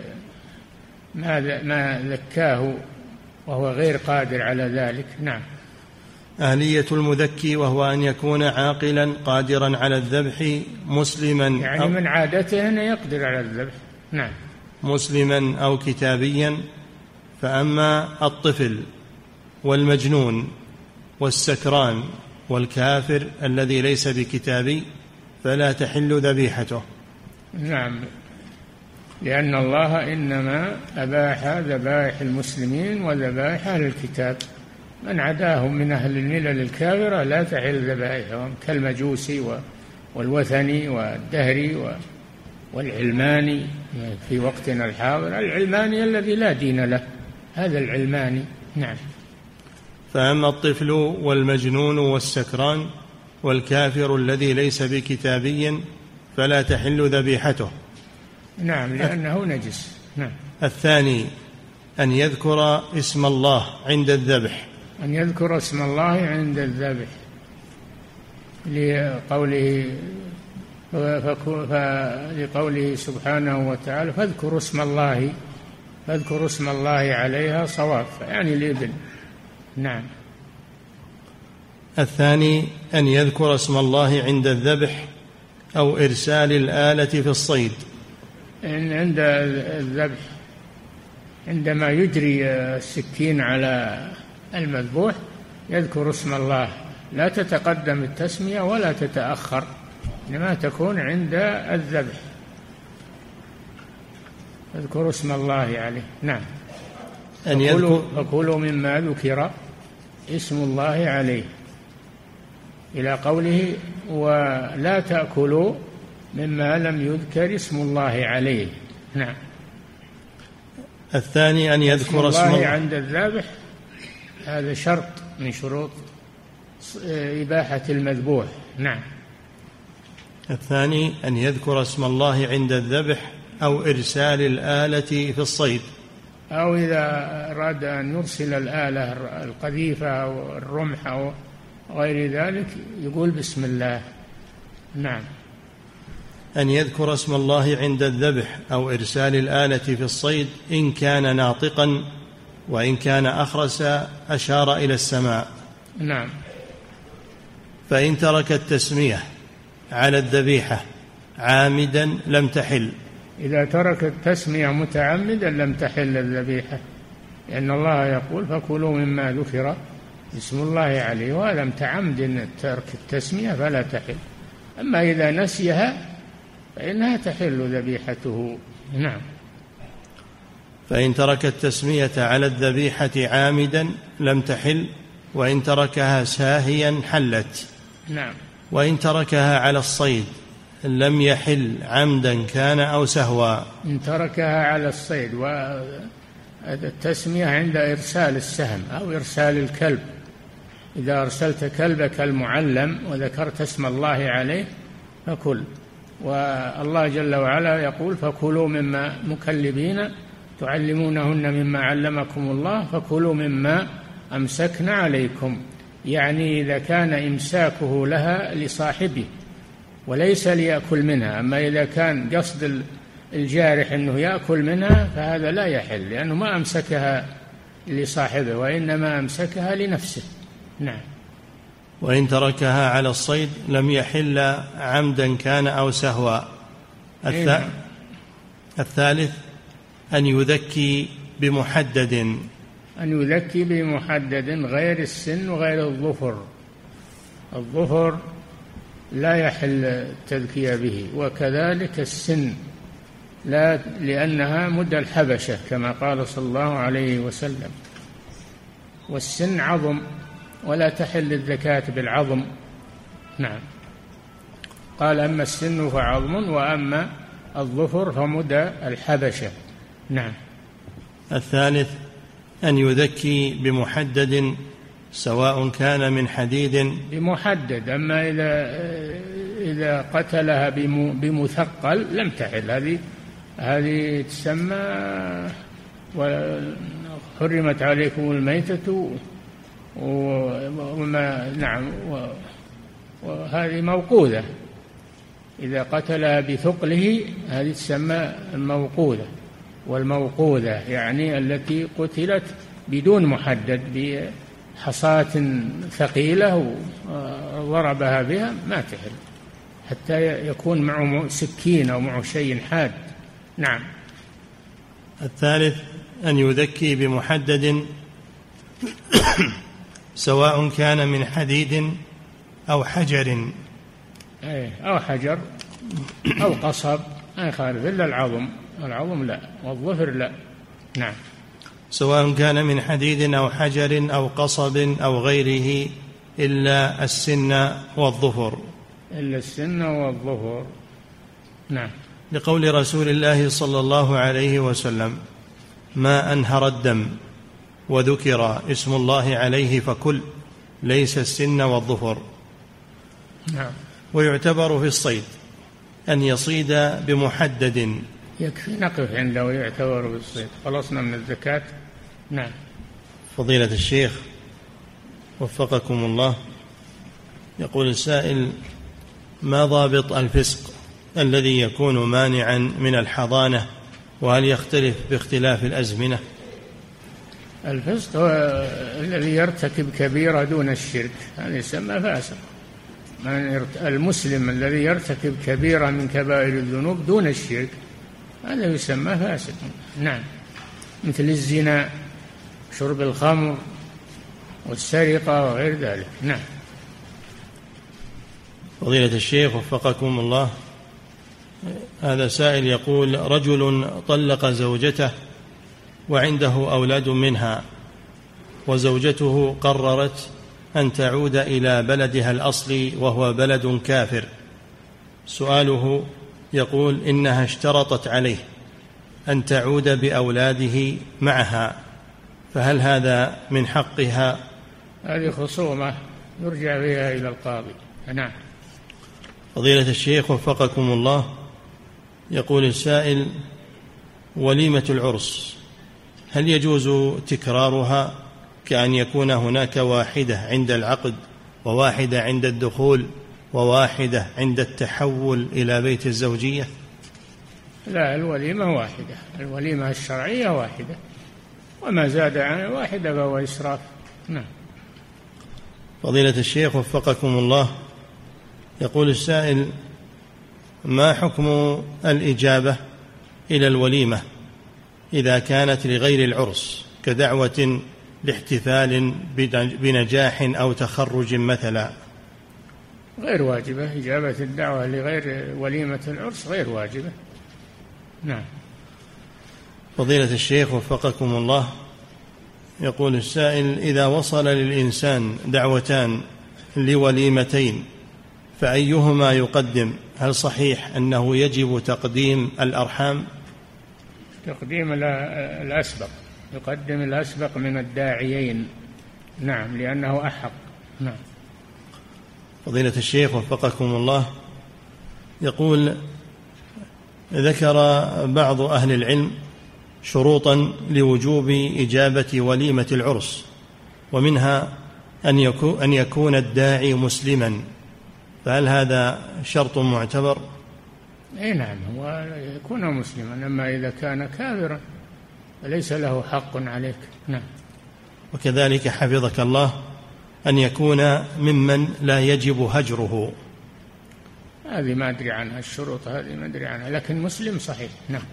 ما ما ذكاه وهو غير قادر على ذلك. نعم. أهلية المذكي وهو أن يكون عاقلا قادرا على الذبح، مسلما يعني من عادته أنه يقدر على الذبح. نعم. مسلما أو كتابيا. فأما الطفل والمجنون والسكران والكافر الذي ليس بكتابي فلا تحل ذبيحته. نعم. لأن الله إنما أباح ذبائح المسلمين وذبائح أهل الكتاب، من عداهم من أهل الملل الكافرة لا تحل ذبائحهم، كالمجوسي والوثني والدهري والعلماني في وقتنا الحاضر. العلماني الذي لا دين له، هذا العلماني. نعم. فأما الطفل والمجنون والسكران والكافر الذي ليس بكتابي فلا تحل ذبيحته. نعم، لأنه نجس. نعم. الثاني أن يذكر اسم الله عند الذبح. أن يذكر اسم الله عند الذبح لقوله لقوله سبحانه وتعالى: فاذكروا اسم الله فاذكروا اسم الله عليها صواف، يعني الإبل. نعم. الثاني أن يذكر اسم الله عند الذبح أو إرسال الآلة في الصيد. إن عند الذبح، عندما يجري السكين على المذبوح يذكر اسم الله، لا تتقدم التسمية ولا تتأخر، إنما تكون عند الذبح، اذكروا اسم الله عليه. نعم. أن يذكر فكلوا مما ذكر اسم الله عليه، إلى قوله ولا تأكلوا مما لم يذكر اسم الله عليه. نعم. الثاني أن يذكر اسم الله عند الذبح، هذا شرط من شروط إباحة المذبوح. نعم. الثاني أن يذكر اسم الله عند الذبح أو إرسال الآلة في الصيد، أو إذا أراد أن يرسل الآلة القذيفة أو الرمح أو غير ذلك يقول بسم الله. نعم. أن يذكر اسم الله عند الذبح أو إرسال الآلة في الصيد إن كان ناطقا، وإن كان أخرس أشار إلى السماء. نعم. فإن ترك التسمية على الذبيحة عامدا لم تحل. إذا ترك التسمية متعمدا لم تحل الذبيحة، لأن الله يقول فكلوا مما ذكر اسم الله عليه، وهذا متعمد ترك التسمية فلا تحل. أما إذا نسيها فإنها تحل ذبيحته. نعم. فإن ترك التسمية على الذبيحة عامدا لم تحل، وإن تركها ساهيا حلت. نعم. وإن تركها على الصيد لم يحل عمدا كان أو سهوا. إن تركها على الصيد، والتسمية عند إرسال السهم أو إرسال الكلب، إذا أرسلت كلبك المعلم وذكرت اسم الله عليه فكل. والله جل وعلا يقول فكلوا مما مكلبين تعلمونهن مما علمكم الله فكلوا مما أمسكنا عليكم، يعني إذا كان إمساكه لها لصاحبه وليس ليأكل منها. أما إذا كان قصد الجارح أنه يأكل منها فهذا لا يحل، لأنه ما أمسكها لصاحبه وإنما أمسكها لنفسه. نعم. وإن تركها على الصيد لم يحل عمدا كان أو سهوا. الث... الثالث أن يذكي بمحدد. أن يذكي بمحدد غير السن وغير الظفر. الظفر لا يحل التذكية به، وكذلك السن لا، لأنها مدى الحبشة كما قال صلى الله عليه وسلم. والسن عظم ولا تحل الزكاة بالعظم. نعم. قال أما السن فعظم وأما الظفر فمدى الحبشة. نعم. الثالث أن يذكي بمحدد سواء كان من حديد. بمحدد. أما إذا إذا قتلها بمثقل لم تحل، هذه هذه تسمى وحرمت عليكم الميتة وما. نعم. وهذه موقوذة، إذا قتلها بثقله هذه تسمى الموقوذة. والموقوذة يعني التي قتلت بدون محدد بحصاة ثقيلة وضربها بها ما تحل حتى يكون معه سكين أو معه شيء حاد. نعم. الثالث أن يذكي بمحدد سواء كان من حديد أو حجر. أو حجر أو قصب، ما يخالف إلا العظم. العظم لا، والظفر لا. نعم. سواء كان من حديد أو حجر أو قصب أو غيره إلا السن والظفر. إلا السن والظفر. نعم. لقول رسول الله صلى الله عليه وسلم ما أنهر الدم وذكر اسم الله عليه فكل، ليس السن والظفر. نعم. ويعتبر في الصيد أن يصيد بمحدد. يكفي نقف عنده يعتبر بالصيد. خلصنا من الزكاة. نعم. فضيلة الشيخ وفقكم الله، يقول السائل ما ضابط الفسق الذي يكون مانعا من الحضانة وهل يختلف باختلاف الأزمنة؟ الفسق هو الذي يرتكب كبيرة دون الشرك، هذا يسمى فاسق. المسلم الذي يرتكب كبيرة من كبائر الذنوب دون الشرك هذا يسمى فاسق. نعم، مثل الزنا، شرب الخمر، والسرقة وغير ذلك. نعم. فضيلة الشيخ وفقكم الله، هذا سائل يقول: رجل طلق زوجته وعنده أولاد منها، وزوجته قررت أن تعود إلى بلدها الأصلي وهو بلد كافر. سؤاله يقول إنها اشترطت عليه أن تعود بأولاده معها، فهل هذا من حقها؟ هذه خصومة يرجع بها إلى القاضي. نعم. فضيلة الشيخ وفقكم الله، يقول السائل: وليمة العرس هل يجوز تكرارها، كأن يكون هناك واحدة عند العقد وواحدة عند الدخول وواحدة عند التحول إلى بيت الزوجية؟ لا، الوليمة واحدة، الوليمة الشرعية واحدة، وما زاد عن واحدة فهو إسراف. نعم. فضيلة الشيخ وفقكم الله، يقول السائل: ما حكم الإجابة إلى الوليمة إذا كانت لغير العرس، كدعوة لاحتفال بنجاح أو تخرج مثلا؟ غير واجبة إجابة الدعوة لغير وليمة العرس، غير واجبة. نعم. فضيلة الشيخ وفقكم الله، يقول السائل: إذا وصل للإنسان دعوتان لوليمتين فأيهما يقدم؟ هل صحيح أنه يجب تقديم الأرحام؟ تقديم الأسبق، يقدم الأسبق من الداعيين. نعم، لأنه أحق. نعم. فضيلة الشيخ وفقكم الله، يقول: ذكر بعض أهل العلم شروطا لوجوب إجابة وليمة العرس، ومنها أن يكون, أن يكون الداعي مسلما، فهل هذا شرط معتبر؟ أي نعم، هو يكون مسلما، أما إذا كان كافرا فليس له حق عليك. نعم. وكذلك حفظك الله أن يكون ممن لا يجب هجره. هذه ما أدري عنها، الشروط هذه ما أدري عنها، لكن مسلم صحيح. نعم.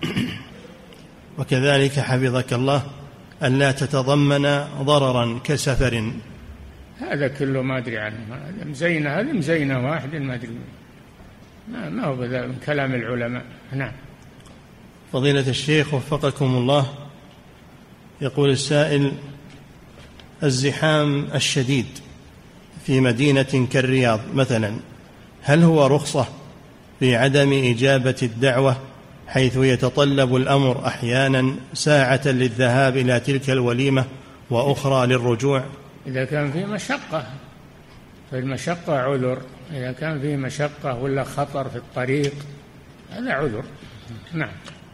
وكذلك حفظك الله أن لا تتضمن ضررا كسفر. هذا كله ما أدري عنه، هذا مزينة، هذه مزينة واحد ما أدري، ما, ما هو من كلام العلماء. نعم. فضيلة الشيخ وفقكم الله، يقول السائل: الزحام الشديد في مدينة كالرياض مثلا، هل هو رخصة في عدم إجابة الدعوة، حيث يتطلب الأمر أحيانا ساعة للذهاب إلى تلك الوليمة وأخرى للرجوع؟ إذا كان في مشقة، فالمشقة عذر. إذا كان في مشقة ولا خطر في الطريق هذا عذر. نعم.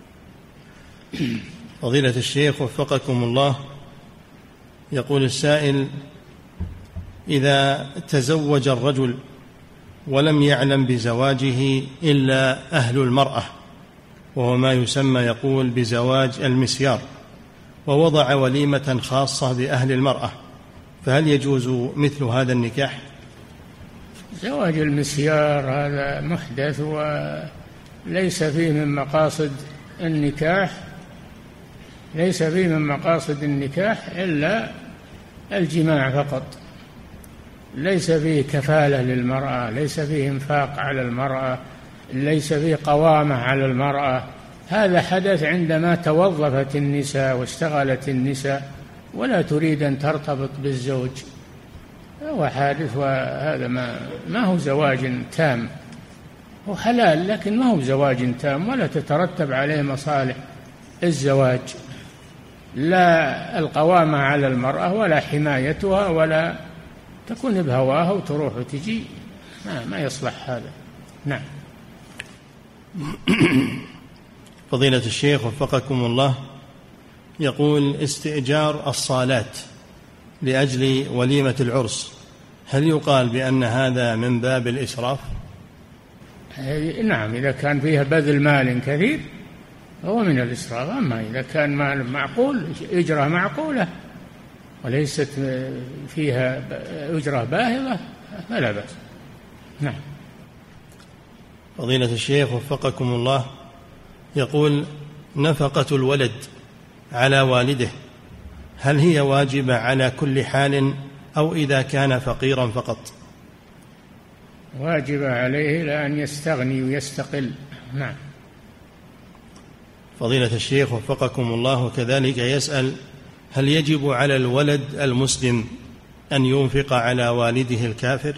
فضيلة الشيخ وفقكم الله، يقول السائل: إذا تزوج الرجل ولم يعلم بزواجه إلا أهل المرأة، وهو ما يسمى يقول بزواج المسيار، ووضع وليمة خاصة بأهل المرأة، فهل يجوز مثل هذا النكاح؟ زواج المسيار هذا محدث وليس فيه من مقاصد النكاح، ليس فيه من مقاصد النكاح إلا الجماع فقط، ليس فيه كفالة للمرأة، ليس فيه انفاق على المرأة، ليس فيه قوامة على المرأة. هذا حدث عندما توظفت النساء واشتغلت النساء ولا تريد أن ترتبط بالزوج، هو حادث، وهذا ما, ما هو زواج تام، هو حلال لكن ما هو زواج تام، ولا تترتب عليه مصالح الزواج، لا القوامة على المرأة ولا حمايتها ولا تكون بهواها وتروح وتجي، ما, ما يصلح هذا. نعم. فضيلة الشيخ وفقكم الله، يقول: استئجار الصالات لأجل وليمة العرس، هل يقال بأن هذا من باب الإسراف؟ نعم، إذا كان فيها بذل مال كثير هو من الإسراف. أما إذا كان مال معقول أجرة معقولة وليست فيها أجرة باهظة فلا بأس. نعم. فضيلة الشيخ وفقكم الله، يقول: نفقة الولد على والده هل هي واجبة على كل حال أو إذا كان فقيرا فقط؟ واجبة عليه لأن يستغني ويستقل. نعم. فضيلة الشيخ وفقكم الله كذلك يسأل: هل يجب على الولد المسلم أن ينفق على والده الكافر؟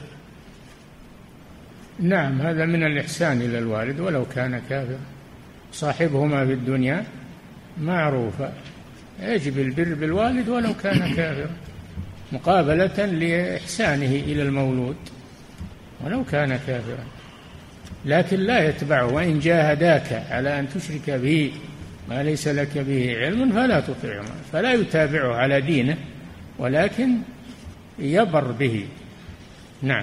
نعم، هذا من الإحسان إلى الوالد ولو كان كافر. صاحبهما في الدنيا معروفة، يجب البر بالوالد ولو كان كافر مقابلة لإحسانه إلى المولود ولو كان كافرا، لكن لا يتبعه. وإن جاهداك على أن تشرك به ما ليس لك به علم فلا تطيعهما، فلا يتابعه على دينه ولكن يبر به. نعم.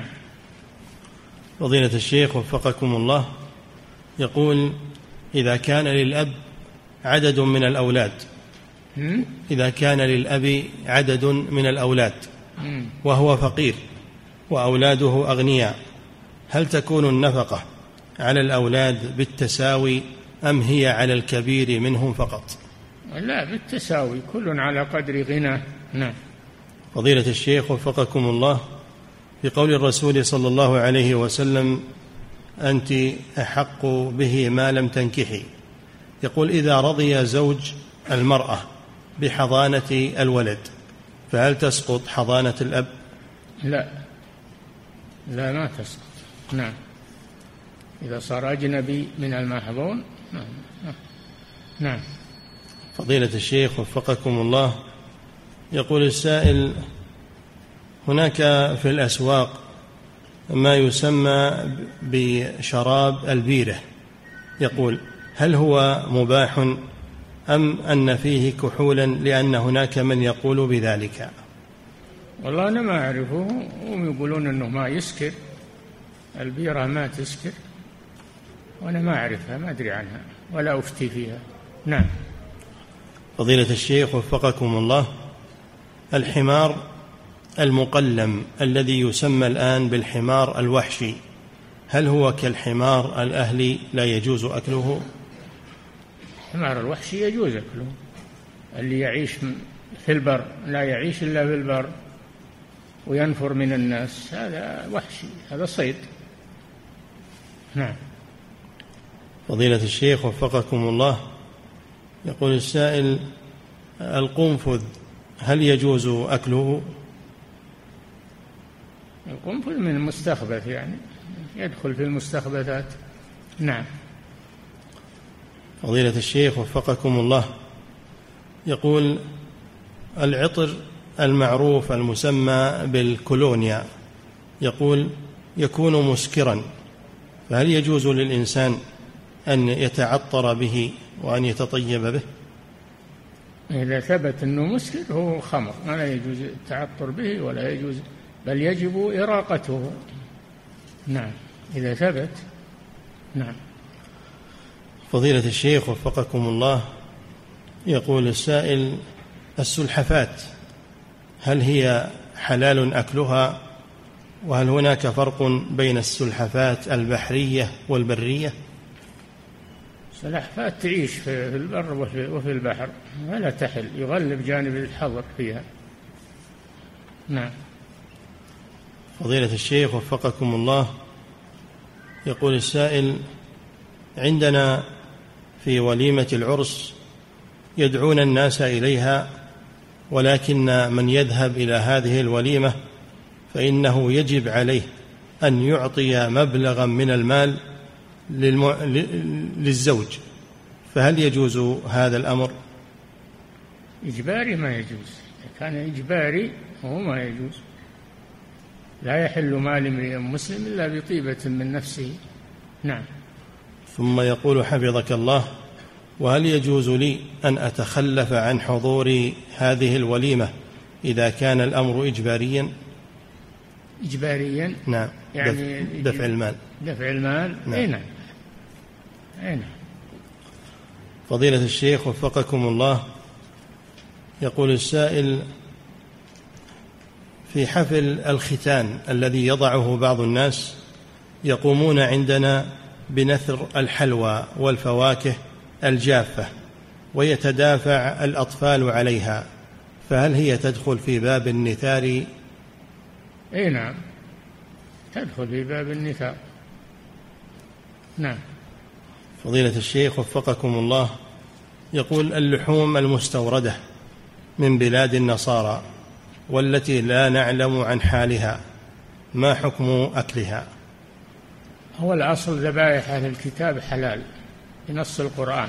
فضيلة الشيخ وفقكم الله، يقول: إذا كان للأب عدد من الأولاد إذا كان للأب عدد من الأولاد وهو فقير وأولاده أغنياء، هل تكون النفقة على الأولاد بالتساوي أم هي على الكبير منهم فقط؟ لا، بالتساوي، كل على قدر غناه. نعم. فضيلة الشيخ وفقكم الله، في قول الرسول صلى الله عليه وسلم: أنت أحق به ما لم تنكحي، يقول: إذا رضي زوج المرأة بحضانة الولد فهل تسقط حضانة الأب؟ لا لا ما تسقط. نعم، إذا صار أجنبي من المحظون. نعم. نعم. فضيلة الشيخ وفقكم الله، يقول السائل: هناك في الأسواق ما يسمى بشراب البيرة، يقول: هل هو مباح أم أن فيه كحولا، لأن هناك من يقول بذلك؟ والله أنا ما أعرفه، هم يقولون أنه ما يسكر، البيرة ما تسكر، وأنا ما أعرفها، ما أدري عنها ولا أفتي فيها. نعم. فضيلة الشيخ وفقكم الله، الحمار المقلم الذي يسمى الآن بالحمار الوحشي، هل هو كالحمار الأهلي لا يجوز أكله؟ الحمار الوحشي يجوز أكله، اللي يعيش في البر لا يعيش إلا في البر وينفر من الناس، هذا وحشي، هذا صيد. نعم. فضيلة الشيخ وفقكم الله، يقول السائل: القنفذ هل يجوز أكله؟ القنفذ من المستخبث، يعني يدخل في المستخبثات. نعم. فضيلة الشيخ وفقكم الله، يقول: العطر المعروف المسمى بالكولونيا، يقول: يكون مسكرا، فهل يجوز للإنسان أن يتعطر به وأن يتطيب به؟ إذا ثبت أنه مسكر هو خمر، لا يجوز التعطر به ولا يجوز، بل يجب إراقته. نعم، إذا ثبت. نعم. فضيلة الشيخ وفقكم الله، يقول السائل: السلحفات هل هي حلال أكلها؟ وهل هناك فرق بين السلحفات البحرية والبرية؟ السلحفات تعيش في البر وفي البحر ولا تحل، يغلب جانب الحظر فيها. نعم. فضيلة الشيخ وفقكم الله، يقول السائل: عندنا في وليمة العرس يدعون الناس إليها، ولكن من يذهب إلى هذه الوليمة فإنه يجب عليه أن يعطي مبلغا من المال للم... للزوج، فهل يجوز هذا الأمر؟ إجباري ما يجوز، إذا كان إجباري هو ما يجوز، لا يحل مال امرئ مسلم إلا بطيبة من نفسه. نعم. ثم يقول حفظك الله: وهل يجوز لي أن أتخلف عن حضور هذه الوليمة إذا كان الأمر إجباريا؟ إجباريا؟ نعم، يعني دفع المال. دفع المال. نعم. أي نعم. أي نعم. فضيلة الشيخ وفقكم الله، يقول السائل: في حفل الختان الذي يضعه بعض الناس يقومون عندنا بنثر الحلوى والفواكه الجافة ويتدافع الأطفال عليها، فهل هي تدخل في باب النثار؟ اي نعم، تدخل في باب النثار. نعم. فضيلة الشيخ وفقكم الله، يقول: اللحوم المستوردة من بلاد النصارى والتي لا نعلم عن حالها ما حكم أكلها؟ هو الأصل ذبائح أهل الكتاب حلال بنص القرآن،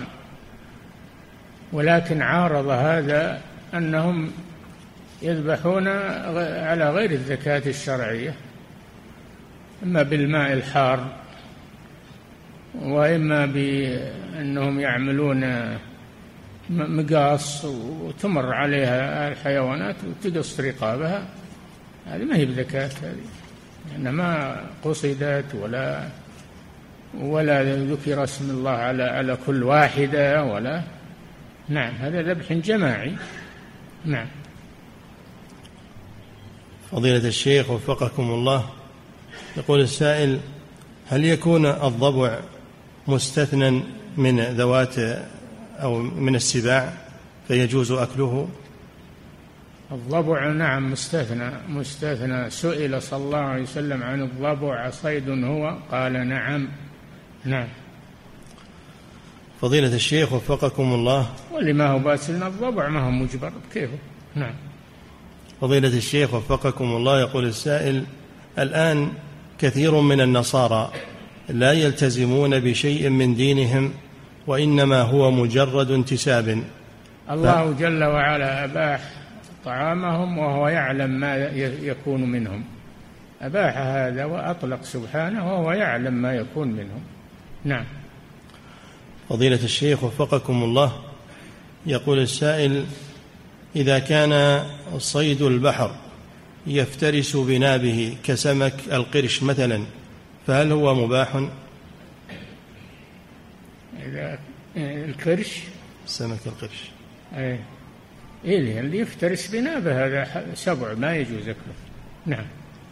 ولكن عارض هذا أنهم يذبحون على غير الزكاة الشرعية، إما بالماء الحار وإما بأنهم يعملون مقاص وتمر عليها الحيوانات وتقص رقابها. هذه ما هي بزكاة، هذه لأن ما قصدت ولا ولا ذكر اسم الله على على كل واحدة ولا. نعم، هذا ذبح جماعي. نعم. فضيلة الشيخ وفقكم الله، يقول السائل: هل يكون الضبع مستثنى من ذوات أو من السباع فيجوز أكله؟ الضبع نعم مستثنى مستثنى سئل صلى الله عليه وسلم عن الضبع: صيد هو؟ قال نعم. نعم. فضيلة الشيخ وفقكم الله، واللي ما هو باسل الضبع ما هو مجبر كيفه. نعم. فضيلة الشيخ وفقكم الله، يقول السائل: الآن كثير من النصارى لا يلتزمون بشيء من دينهم وإنما هو مجرد انتساب. الله ف... جل وعلا أباح طعامهم وهو يعلم ما يكون منهم، أباح هذا وأطلق سبحانه وهو يعلم ما يكون منهم. نعم. فضيلة الشيخ وفقكم الله، يقول السائل: إذا كان صيد البحر يفترس بنابه كسمك القرش مثلا فهل هو مباح؟ إذا القرش سمك القرش أي إيه اللي يفترس بنابه هذا سبع ما يجوز أكله. نعم.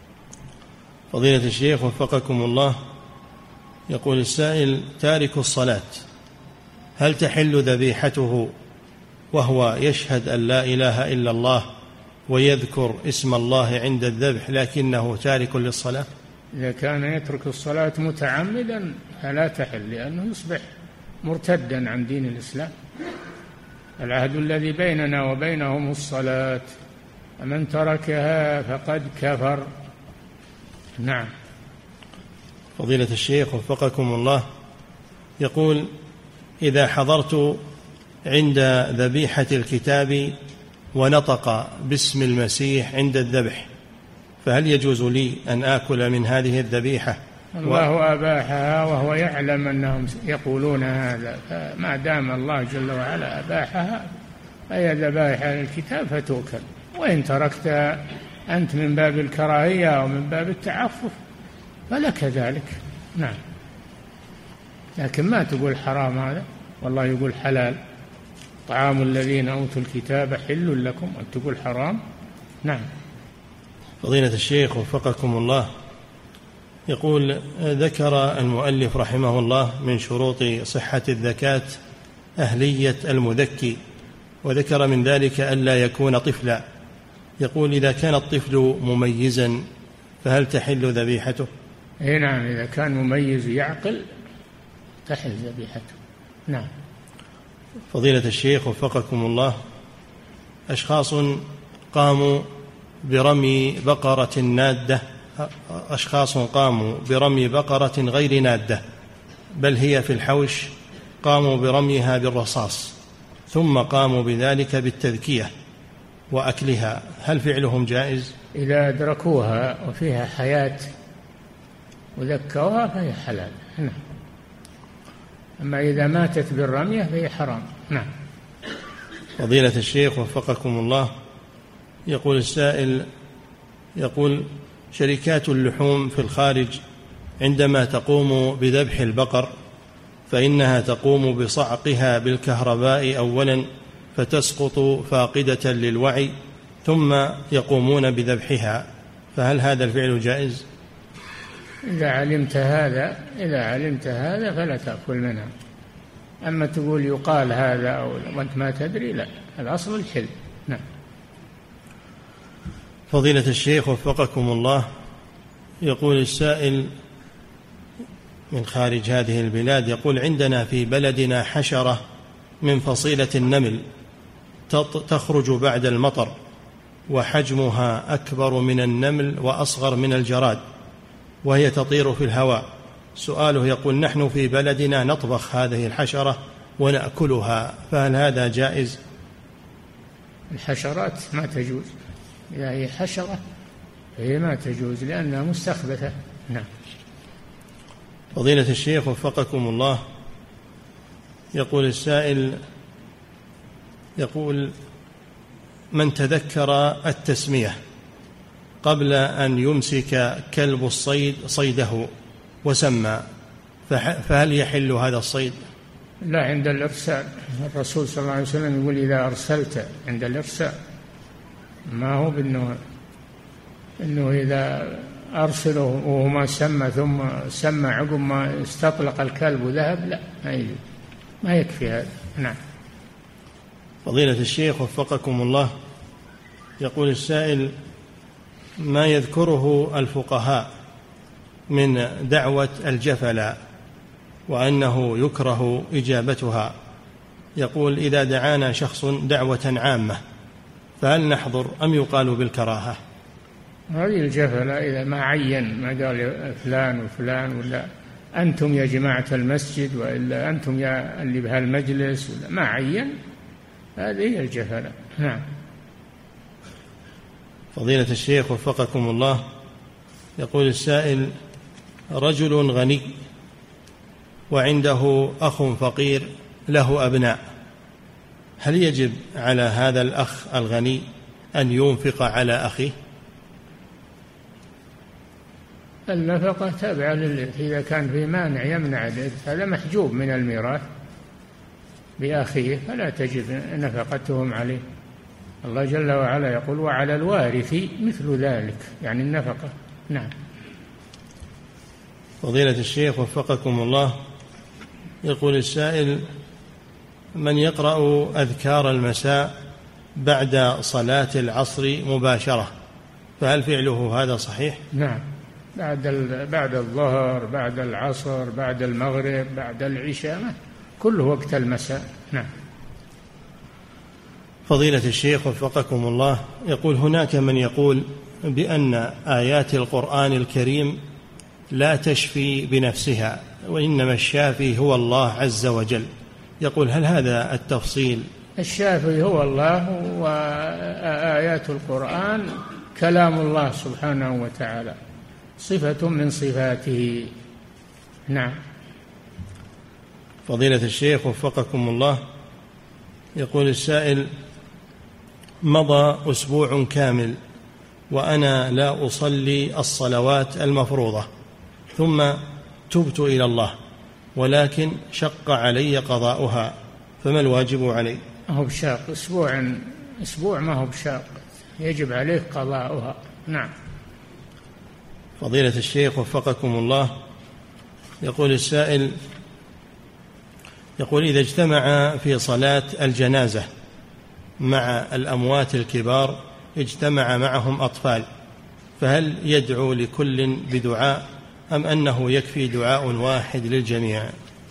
فضيلة الشيخ وفقكم الله، يقول السائل: تارك الصلاة هل تحل ذبيحته وهو يشهد أن لا إله إلا الله ويذكر اسم الله عند الذبح لكنه تارك للصلاة؟ إذا كان يترك الصلاة متعمدا فلا تحل، لأنه يصبح مرتدا عن دين الإسلام. العهد الذي بيننا وبينهم الصلاة، فمن تركها فقد كفر. نعم. فضيلة الشيخ وفقكم الله، يقول: إذا حضرت عند ذبيحة الكتاب ونطق باسم المسيح عند الذبح فهل يجوز لي أن آكل من هذه الذبيحة؟ الله أباحها وهو يعلم أنهم يقولون هذا، فما دام الله جل وعلا أباحها فهي ذبائح الكتاب فتؤكل، وإن تركت أنت من باب الكراهية أو من باب التعفف فلك ذلك. نعم. لكن ما تقول حرام هذا، والله يقول حلال. طعام الذين أوتوا الكتاب حل لكم، أن تقول حرام. نعم. فضيلة الشيخ وفقكم الله، يقول: ذكر المؤلف رحمه الله من شروط صحة الزكاة أهلية المذكي، وذكر من ذلك ألا يكون طفلا. يقول: إذا كان الطفل مميزا فهل تحل ذبيحته؟ إيه نعم، إذا كان مميز يعقل تحل ذبيحته. نعم. فضيلة الشيخ وفقكم الله، أشخاص قاموا برمي بقرة نادة أشخاص قاموا برمي بقرة غير نادة بل هي في الحوش، قاموا برميها بالرصاص ثم قاموا بذلك بالتذكية وأكلها، هل فعلهم جائز؟ إذا أدركوها وفيها حياة وذكوها فهي حلال. نعم. أما إذا ماتت بالرمية فهي حرام. نعم. فضيلة الشيخ وفقكم الله، يقول السائل: يقول: شركات اللحوم في الخارج عندما تقوم بذبح البقر فإنها تقوم بصعقها بالكهرباء أولا فتسقط فاقدة للوعي ثم يقومون بذبحها، فهل هذا الفعل جائز؟ إذا علمت هذا إذا علمت هذا فلا تأكل منها. أما تقول يقال هذا أو وأنت ما تدري، لا، الأصل الحل. نعم. فضيلة الشيخ وفقكم الله، يقول السائل من خارج هذه البلاد، يقول: عندنا في بلدنا حشرة من فصيلة النمل تخرج بعد المطر، وحجمها أكبر من النمل وأصغر من الجراد، وهي تطير في الهواء. سؤاله يقول: نحن في بلدنا نطبخ هذه الحشرة ونأكلها، فهل هذا جائز؟ الحشرات ما تجوز، إذا هي حشرة هي ما تجوز لأنها مستخبثة. نعم. فضيلة الشيخ وفقكم الله، يقول السائل، يقول: من تذكر التسمية قبل أن يمسك كلب الصيد صيده وسمى، فهل يحل هذا الصيد؟ لا، عند الإرسال. الرسول صلى الله عليه وسلم يقول: إذا أرسلت، عند الإرسال، ما هو بأنه إنه إذا أرسله وهو ما سمى ثم سمى عقب ما استطلق الكلب وذهب، لا، ما يجوز، ما يكفي هذا. نعم. فضيلة الشيخ وفقكم الله، يقول السائل: ما يذكره الفقهاء من دعوة الجفلا وأنه يكره إجابتها، يقول: إذا دعانا شخص دعوة عامة فهل نحضر أم يقال بالكراهة؟ هذه الجفلة إذا ما عين، ما قال فلان وفلان، ولا أنتم يا جماعة المسجد، وإلا أنتم يا اللي بهالمجلس، ولا ما عين، هذه هي الجفلة. نعم. فضيلة الشيخ وفقكم الله، يقول السائل: رجل غني وعنده أخ فقير له أبناء، هل يجب على هذا الأخ الغني أن ينفق على أخيه؟ النفقة تابعة للإرث، إذا كان في مانع يمنع الإرث، هذا محجوب من الميراث بأخيه فلا تجب نفقتهم عليه. الله جل وعلا يقول: وعلى الوارث مثل ذلك، يعني النفقة. نعم. فضيلة الشيخ وفقكم الله، يقول السائل: من يقرأ أذكار المساء بعد صلاة العصر مباشرة، فهل فعله هذا صحيح؟ نعم، بعد بعد الظهر، بعد العصر، بعد المغرب، بعد العشاء، كل وقت المساء. نعم. فضيلة الشيخ وفقكم الله، يقول: هناك من يقول بأن آيات القرآن الكريم لا تشفي بنفسها، وإنما الشافي هو الله عز وجل، يقول: هل هذا التفصيل؟ الشافي هو الله، وآيات القرآن كلام الله سبحانه وتعالى، صفة من صفاته. نعم. فضيلة الشيخ وفقكم الله، يقول السائل: مضى أسبوع كامل وأنا لا أصلي الصلوات المفروضة، ثم تبت إلى الله، ولكن شق علي قضاؤها، فما الواجب علي؟ ما هو بشاق، أسبوع أسبوع ما هو بشاق، يجب عليه قضاؤها. نعم. فضيلة الشيخ وفقكم الله، يقول السائل، يقول: إذا اجتمع في صلاة الجنازة مع الأموات الكبار اجتمع معهم أطفال، فهل يدعو لكل بدعاء أم أنه يكفي دعاء واحد للجميع؟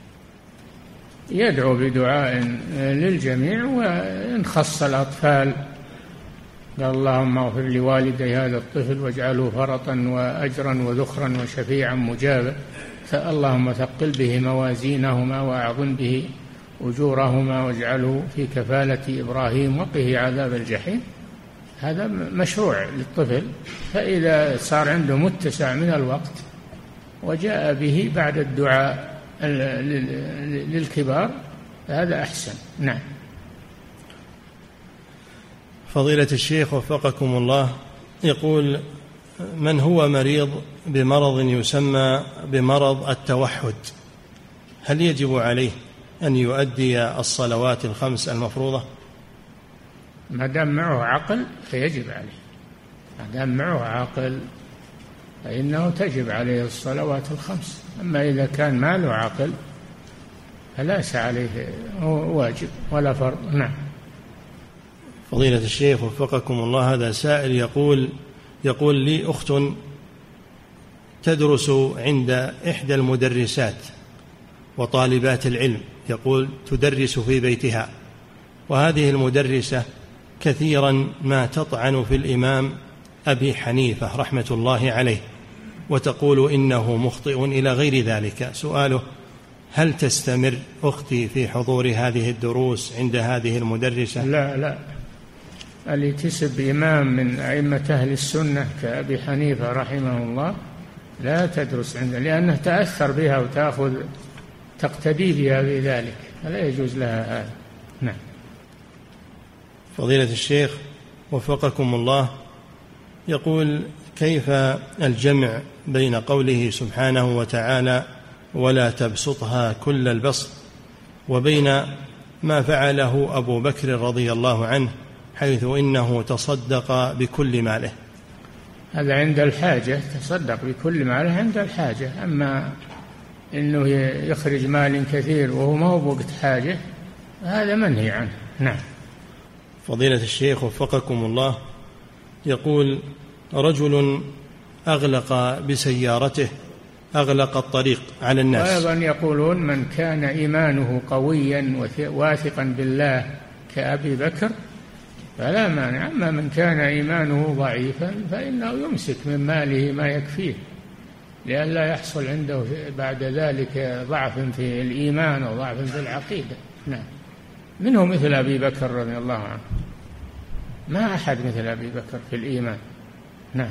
يدعو بدعاء للجميع، وإن خص الأطفال قال: اللهم اغفر لوالدي هذا الطفل واجعله فرطا وأجرا وذخرا وشفيعا مجابا، اللهم ثقل به موازينهما وأعظم به أجورهما واجعله في كفالة إبراهيم وقه عذاب الجحيم. هذا مشروع للطفل، فإذا صار عنده متسع من الوقت وجاء به بعد الدعاء للكبار هذا أحسن. نعم. فضيلة الشيخ وفقكم الله، يقول: من هو مريض بمرض يسمى بمرض التوحد، هل يجب عليه أن يؤدي الصلوات الخمس المفروضة؟ ما دام معه عقل فيجب عليه، ما دام معه عقل فإنه تجب عليه الصلوات الخمس. أما إذا كان ما له عقل فليس عليه واجب ولا فرض. نعم. فضيلة الشيخ وفقكم الله، هذا سائل يقول يقول لي أخت تدرس عند إحدى المدرسات وطالبات العلم، يقول تدرس في بيتها، وهذه المدرسة كثيرا ما تطعن في الإمام أبي حنيفة رحمة الله عليه وتقول إنه مخطئ إلى غير ذلك. سؤاله: هل تستمر أختي في حضور هذه الدروس عند هذه المدرسة؟ لا لا، اللي تسب إمام من أئمة أهل السنة كأبي حنيفة رحمه الله لا تدرس عنده، لأنه تأثر بها وتأخذ تقتدي بها بذلك، فلا يجوز لها هذا. نعم. فضيلة الشيخ وفقكم الله، يقول: كيف الجمع بين قوله سبحانه وتعالى ولا تبسطها كل البسط وبين ما فعله أبو بكر رضي الله عنه حيث إنه تصدق بكل ماله؟ هذا عند الحاجة، تصدق بكل ماله عند الحاجة، أما إنه يخرج مال كثير وهو ما هو بوقت حاجة هذا منهي عنه. نعم. فضيلة الشيخ وفقكم الله، يقول: رجل أغلق بسيارته أغلق الطريق على الناس. وأيضا يقولون من كان إيمانه قويا واثقا بالله كأبي بكر فلا مانع، أما من كان إيمانه ضعيفا فإنه يمسك من ماله ما يكفيه لئلا يحصل عنده بعد ذلك ضعف في الإيمان وضعف في العقيدة. نعم. منه مثل أبي بكر رضي الله عنه، ما أحد مثل أبي بكر في الإيمان. نعم.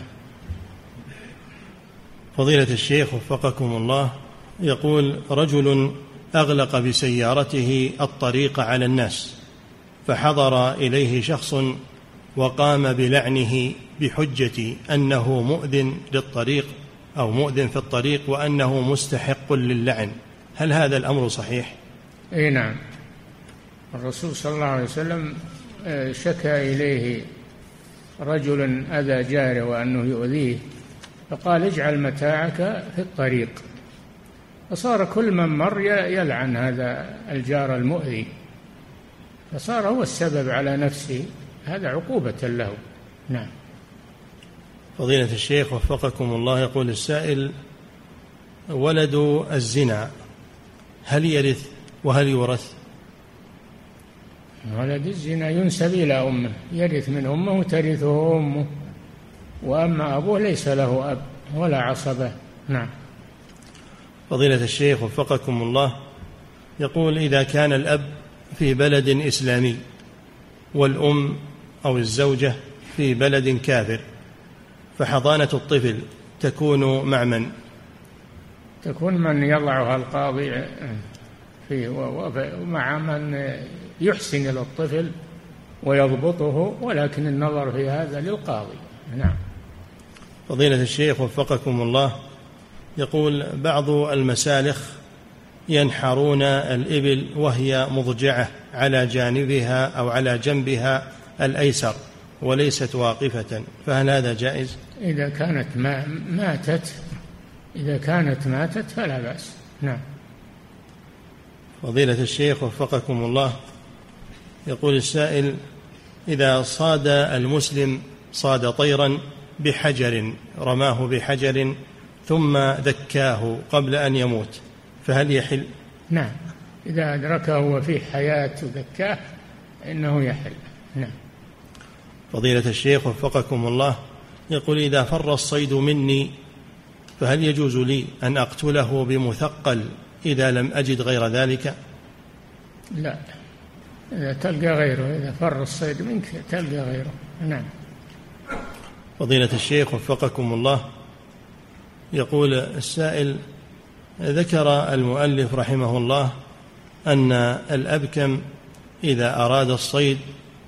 فضيلة الشيخ وفقكم الله، يقول: رجل أغلق بسيارته الطريق على الناس فحضر إليه شخص وقام بلعنه بحجة أنه مؤذن للطريق أو مؤذن في الطريق وأنه مستحق للعن، هل هذا الأمر صحيح؟ أي نعم. الرسول صلى الله عليه وسلم شكى إليه رجل أذى جاره وأنه يؤذيه فقال: اجعل متاعك في الطريق، فصار كل من مر يلعن هذا الجار المؤذي، فصار هو السبب على نفسه، هذا عقوبة له. نعم. فضيلة الشيخ وفقكم الله، يقول السائل: ولد الزنا هل يرث وهل يورث؟ ولد الزنا ينسب إلى أمه، يرث من أمه وترثه أمه، وأما أبوه ليس له أب ولا عصبة. نعم. فضيلة الشيخ وفقكم الله، يقول: إذا كان الأب في بلد إسلامي والأم أو الزوجة في بلد كافر فحضانة الطفل تكون مع من؟ تكون من يضعها القاضي فيه ومع من يحسن إلى الطفل ويضبطه، ولكن النظر في هذا للقاضي. نعم. فضيلة الشيخ وفقكم الله، يقول: بعض المسالخ ينحرون الإبل وهي مضجعة على جانبها أو على جنبها الأيسر وليست واقفة، فهل هذا جائز؟ إذا كانت ما ماتت إذا كانت ماتت فلا بأس. نعم. فضيلة الشيخ وفقكم الله، يقول السائل: إذا صاد المسلم صاد طيرا بحجر، رماه بحجر ثم ذكاه قبل أن يموت، فهل يحل؟ نعم، إذا أدركه وفيه حياة ذكاه إنه يحل. نعم. فضيلة الشيخ وفقكم الله، يقول: إذا فر الصيد مني فهل يجوز لي أن أقتله بمثقل إذا لم أجد غير ذلك؟ لا، إذا تلقى غيره، إذا فر الصيد منك تلقى غيره. نعم. فضيلة الشيخ وفقكم الله، يقول السائل: ذكر المؤلف رحمه الله أن الأبكم إذا أراد الصيد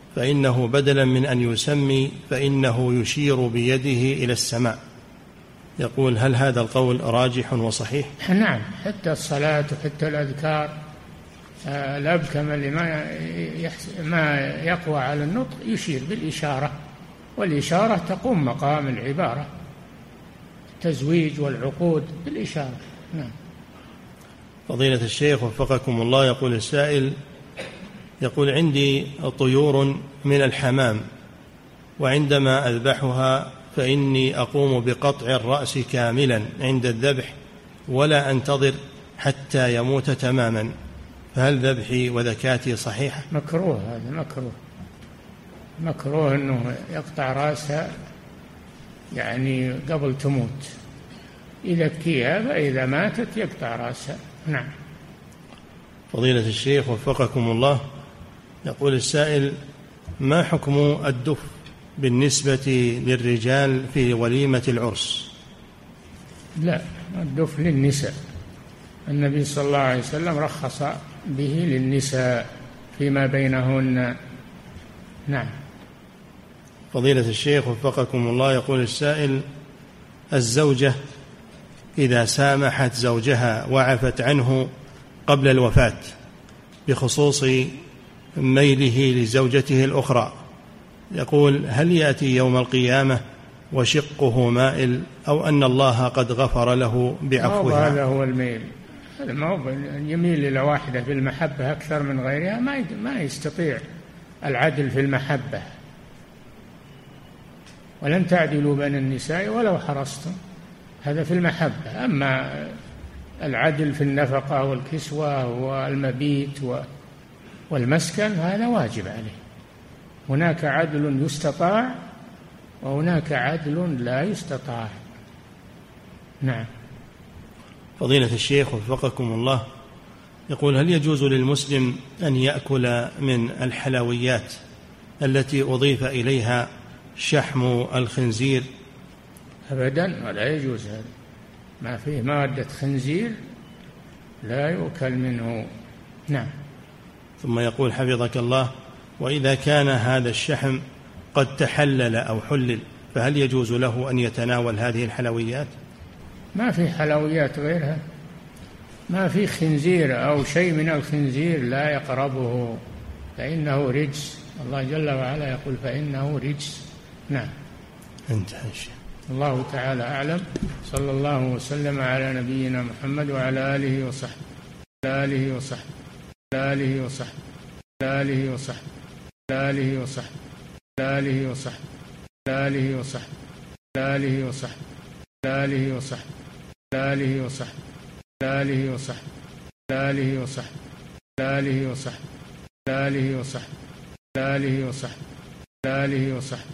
فإنه بدلا من أن يسمي فإنه يشير بيده إلى السماء، يقول: هل هذا القول راجح وصحيح؟ نعم، حتى الصلاة وحتى الأذكار آه الأبكم اللي ما ما يقوى على النطق يشير بالإشارة، والإشارة تقوم مقام العبارة، التزويج والعقود بالإشارة. نعم. فضيلة الشيخ وفقكم الله، يقول السائل: يقول عندي طيور من الحمام، وعندما أذبحها فإني أقوم بقطع الرأس كاملا عند الذبح ولا أنتظر حتى يموت تماما، فهل ذبحي وذكاتي صحيحة؟ مكروه، هذا مكروه، مكروه أنه يقطع رأسها يعني قبل تموت، يذكيها فإذا ماتت يقطع رأسها. نعم. فضيلة الشيخ وفقكم الله، يقول السائل: ما حكم الدف بالنسبة للرجال في وليمة العرس؟ لا، الدف للنساء، النبي صلى الله عليه وسلم رخص به للنساء فيما بينهن. نعم. فضيلة الشيخ وفقكم الله، يقول السائل: الزوجة إذا سامحت زوجها وعفت عنه قبل الوفاة بخصوص ميله لزوجته الأخرى، يقول: هل يأتي يوم القيامة وشقه مائل، أو أن الله قد غفر له بعفوها؟ هذا هو الميل، هذا ما هو يميل إلى واحدة في المحبة أكثر من غيرها، ما ما يستطيع العدل في المحبة. ولن تعدلوا بين النساء ولو حرصتم، هذا في المحبة. أما العدل في النفقة والكسوة والمبيت والمسكن هذا واجب عليه. هناك عدل يستطاع وهناك عدل لا يستطاع. نعم. فضيلة الشيخ وفقكم الله، يقول: هل يجوز للمسلم أن يأكل من الحلويات التي أضيف إليها شحم الخنزير؟ أبدا، ولا يجوز، هذا ما فيه مادة خنزير لا يؤكل منه. نعم. ثم يقول حفظك الله: وإذا كان هذا الشحم قد تحلل أو حلل، فهل يجوز له أن يتناول هذه الحلويات؟ ما في حلويات غيرها، ما في خنزير أو شيء من الخنزير لا يقربه، فإنه رجس. الله جل وعلا يقول: فإنه رجس. نعم. انتهى الشيء. الله تعالى أعلم. صلى الله وسلم على نبينا محمد وعلى آله وصحبه آله وصحبه آله وصحبه آله وصحبه آله وصحبه آله وصحبه آله وصحبه آله وصحبه آله وصحبه آله وصحبه آله وصحبه آله وصحبه آله وصحبه آله وصحبه آله وصحبه آله وصحبه